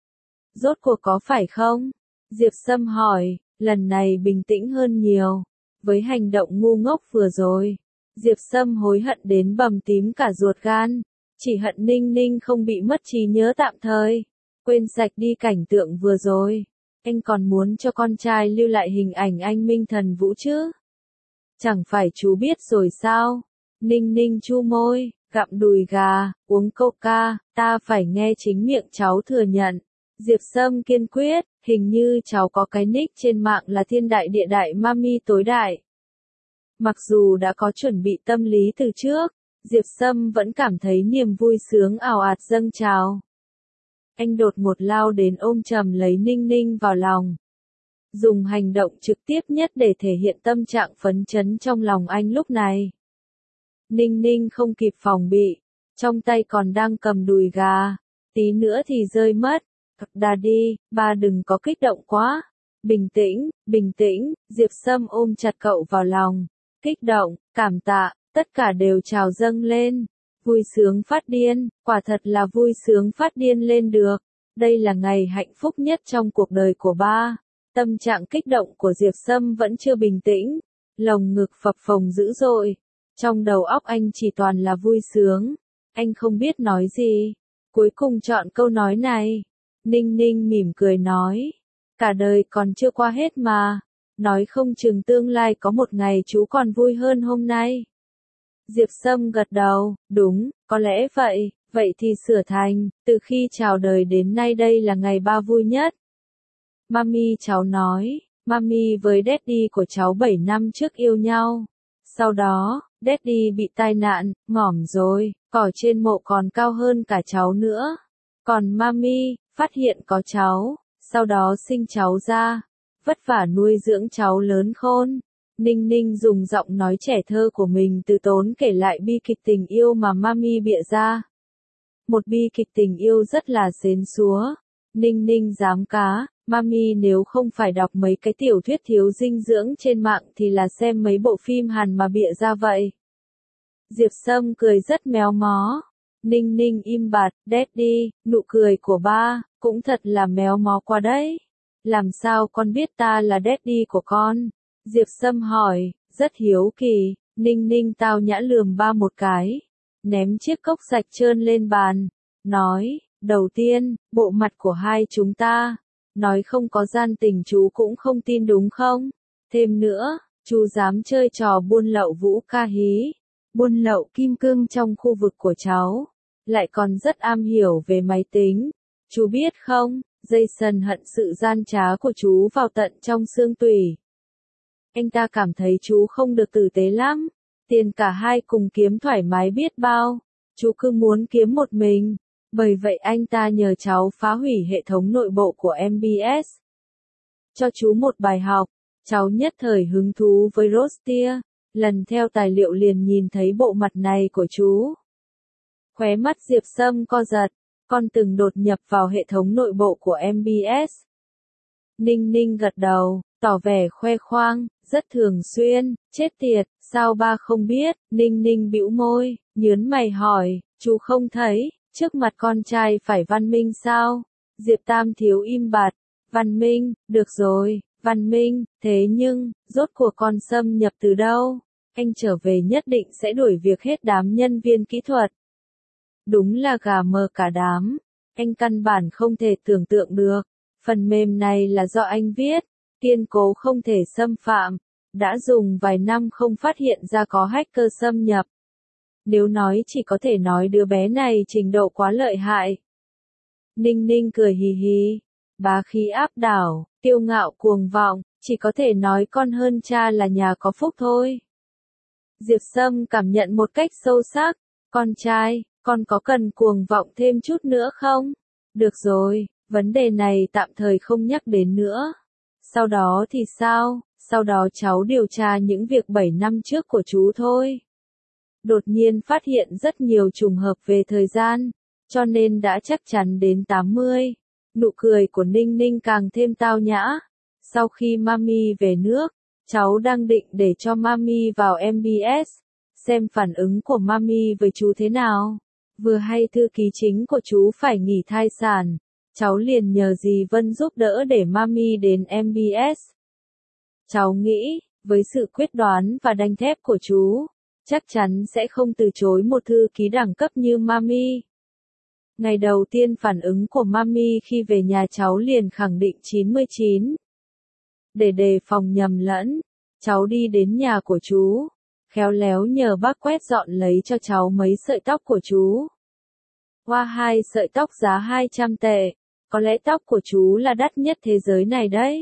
Rốt cuộc có phải không? Diệp Sâm hỏi, lần này bình tĩnh hơn nhiều. Với hành động ngu ngốc vừa rồi, Diệp Sâm hối hận đến bầm tím cả ruột gan. Chỉ hận Ninh Ninh không bị mất trí nhớ tạm thời. Quên sạch đi cảnh tượng vừa rồi. Anh còn muốn cho con trai lưu lại hình ảnh anh Minh Thần Vũ chứ? Chẳng phải chú biết rồi sao? Ninh Ninh chu môi, gặm đùi gà, uống coca, ta phải nghe chính miệng cháu thừa nhận. Diệp Sâm kiên quyết, hình như cháu có cái nick trên mạng là thiên đại địa đại Mami tối đại. Mặc dù đã có chuẩn bị tâm lý từ trước, Diệp Sâm vẫn cảm thấy niềm vui sướng ào ạt dâng trào. Anh đột một lao đến ôm chầm lấy Ninh Ninh vào lòng. Dùng hành động trực tiếp nhất để thể hiện tâm trạng phấn chấn trong lòng anh lúc này. Ninh Ninh không kịp phòng bị, trong tay còn đang cầm đùi gà, tí nữa thì rơi mất. Daddy, ba đừng có kích động quá. Bình tĩnh, bình tĩnh, Diệp Sâm ôm chặt cậu vào lòng. Kích động, cảm tạ, tất cả đều trào dâng lên. Vui sướng phát điên, quả thật là vui sướng phát điên lên được. Đây là ngày hạnh phúc nhất trong cuộc đời của ba. Tâm trạng kích động của Diệp Sâm vẫn chưa bình tĩnh. Lồng ngực phập phồng dữ dội. Trong đầu óc anh chỉ toàn là vui sướng. Anh không biết nói gì. Cuối cùng chọn câu nói này. Ninh Ninh mỉm cười nói. Cả đời còn chưa qua hết mà. Nói không chừng tương lai có một ngày chú còn vui hơn hôm nay. Diệp Sâm gật đầu, đúng, có lẽ vậy, vậy thì sửa thành, từ khi chào đời đến nay đây là ngày ba vui nhất. Mami cháu nói, Mami với Daddy của cháu bảy năm trước yêu nhau. Sau đó, Daddy bị tai nạn, ngỏm rồi, cỏ trên mộ còn cao hơn cả cháu nữa. Còn Mami, phát hiện có cháu, sau đó sinh cháu ra, vất vả nuôi dưỡng cháu lớn khôn. Ninh Ninh dùng giọng nói trẻ thơ của mình từ tốn kể lại bi kịch tình yêu mà Mami bịa ra. Một bi kịch tình yêu rất là xến xúa. Ninh Ninh dám cá, Mami nếu không phải đọc mấy cái tiểu thuyết thiếu dinh dưỡng trên mạng thì là xem mấy bộ phim Hàn mà bịa ra vậy. Diệp Sâm cười rất méo mó. Ninh Ninh im bặt, Daddy, nụ cười của ba, cũng thật là méo mó quá đấy. Làm sao con biết ta là Daddy của con? Diệp Sâm hỏi, rất hiếu kỳ. Ninh Ninh tao nhã lườm ba một cái, ném chiếc cốc sạch trơn lên bàn, nói, đầu tiên, bộ mặt của hai chúng ta, nói không có gian tình chú cũng không tin đúng không? Thêm nữa, chú dám chơi trò buôn lậu vũ ca hí, buôn lậu kim cương trong khu vực của cháu, lại còn rất am hiểu về máy tính. Chú biết không, Jason hận sự gian trá của chú vào tận trong xương tủy. Anh ta cảm thấy chú không được tử tế lắm. Tiền cả hai cùng kiếm thoải mái biết bao. Chú cứ muốn kiếm một mình. Bởi vậy anh ta nhờ cháu phá hủy hệ thống nội bộ của em bê ét. Cho chú một bài học. Cháu nhất thời hứng thú với Rostia. Lần theo tài liệu liền nhìn thấy bộ mặt này của chú. Khóe mắt Diệp Sâm co giật, con từng đột nhập vào hệ thống nội bộ của em bê ét. Ninh Ninh gật đầu, tỏ vẻ khoe khoang, rất thường xuyên, chết tiệt, sao ba không biết, Ninh Ninh bĩu môi, nhớn mày hỏi, chú không thấy, trước mặt con trai phải văn minh sao? Diệp Tam Thiếu im bặt, văn minh, được rồi, văn minh, thế nhưng, rốt cuộc con xâm nhập từ đâu? Anh trở về nhất định sẽ đuổi việc hết đám nhân viên kỹ thuật. Đúng là gà mờ cả đám, anh căn bản không thể tưởng tượng được, phần mềm này là do anh viết, kiên cố không thể xâm phạm, đã dùng vài năm không phát hiện ra có hacker xâm nhập. Nếu nói chỉ có thể nói đứa bé này trình độ quá lợi hại. Ninh Ninh cười hì hì, bá khí áp đảo, kiêu ngạo cuồng vọng, chỉ có thể nói con hơn cha là nhà có phúc thôi. Diệp Sâm cảm nhận một cách sâu sắc, con trai, con có cần cuồng vọng thêm chút nữa không? Được rồi, vấn đề này tạm thời không nhắc đến nữa. Sau đó thì sao? Sau đó cháu điều tra những việc bảy năm trước của chú thôi. Đột nhiên phát hiện rất nhiều trùng hợp về thời gian, cho nên đã chắc chắn đến tám mươi. Nụ cười của Ninh Ninh càng thêm tao nhã. Sau khi Mami về nước, cháu đang định để cho Mami vào em bê ét, xem phản ứng của Mami với chú thế nào. Vừa hay thư ký chính của chú phải nghỉ thai sản, cháu liền nhờ dì Vân giúp đỡ để Mami đến em bê ét. Cháu nghĩ, với sự quyết đoán và đanh thép của chú, chắc chắn sẽ không từ chối một thư ký đẳng cấp như Mami. Ngày đầu tiên phản ứng của Mami khi về nhà cháu liền khẳng định chín mươi chín. Để đề phòng nhầm lẫn, cháu đi đến nhà của chú, khéo léo nhờ bác quét dọn lấy cho cháu mấy sợi tóc của chú. Hoa hai sợi tóc giá hai trăm tệ, có lẽ tóc của chú là đắt nhất thế giới này đấy.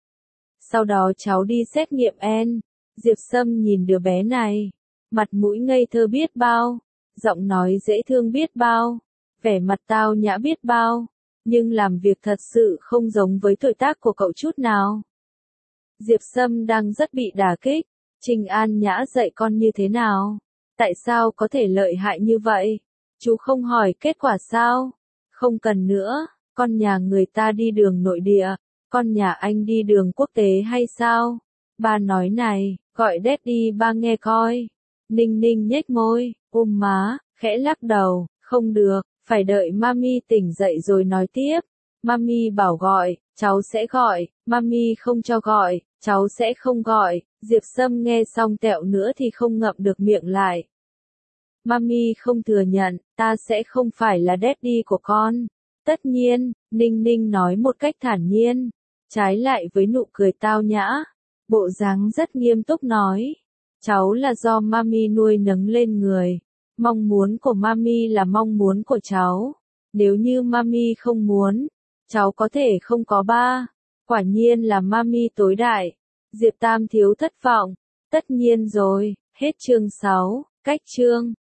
Sau đó cháu đi xét nghiệm N, Diệp Sâm nhìn đứa bé này, mặt mũi ngây thơ biết bao, giọng nói dễ thương biết bao, vẻ mặt tao nhã biết bao, nhưng làm việc thật sự không giống với tuổi tác của cậu chút nào. Diệp Sâm đang rất bị đả kích, Trình An Nhã dạy con như thế nào? Tại sao có thể lợi hại như vậy? Chú không hỏi kết quả sao? Không cần nữa, con nhà người ta đi đường nội địa, con nhà anh đi đường quốc tế hay sao? Ba nói này, gọi Daddy ba nghe coi. Ninh Ninh nhếch môi, ôm má, khẽ lắc đầu, không được, phải đợi Mami tỉnh dậy rồi nói tiếp. Mami bảo gọi, cháu sẽ gọi, Mami không cho gọi, cháu sẽ không gọi. Diệp Sâm nghe xong tẹo nữa thì không ngậm được miệng lại. Mami không thừa nhận, ta sẽ không phải là daddy của con. Tất nhiên, Ninh Ninh nói một cách thản nhiên, trái lại với nụ cười tao nhã. Bộ dáng rất nghiêm túc nói, cháu là do Mami nuôi nấng lên người. Mong muốn của Mami là mong muốn của cháu. Nếu như Mami không muốn, cháu có thể không có ba. Quả nhiên là Mami tối đại. Diệp Tam Thiếu thất vọng. Tất nhiên rồi, hết chương sáu, cách chương.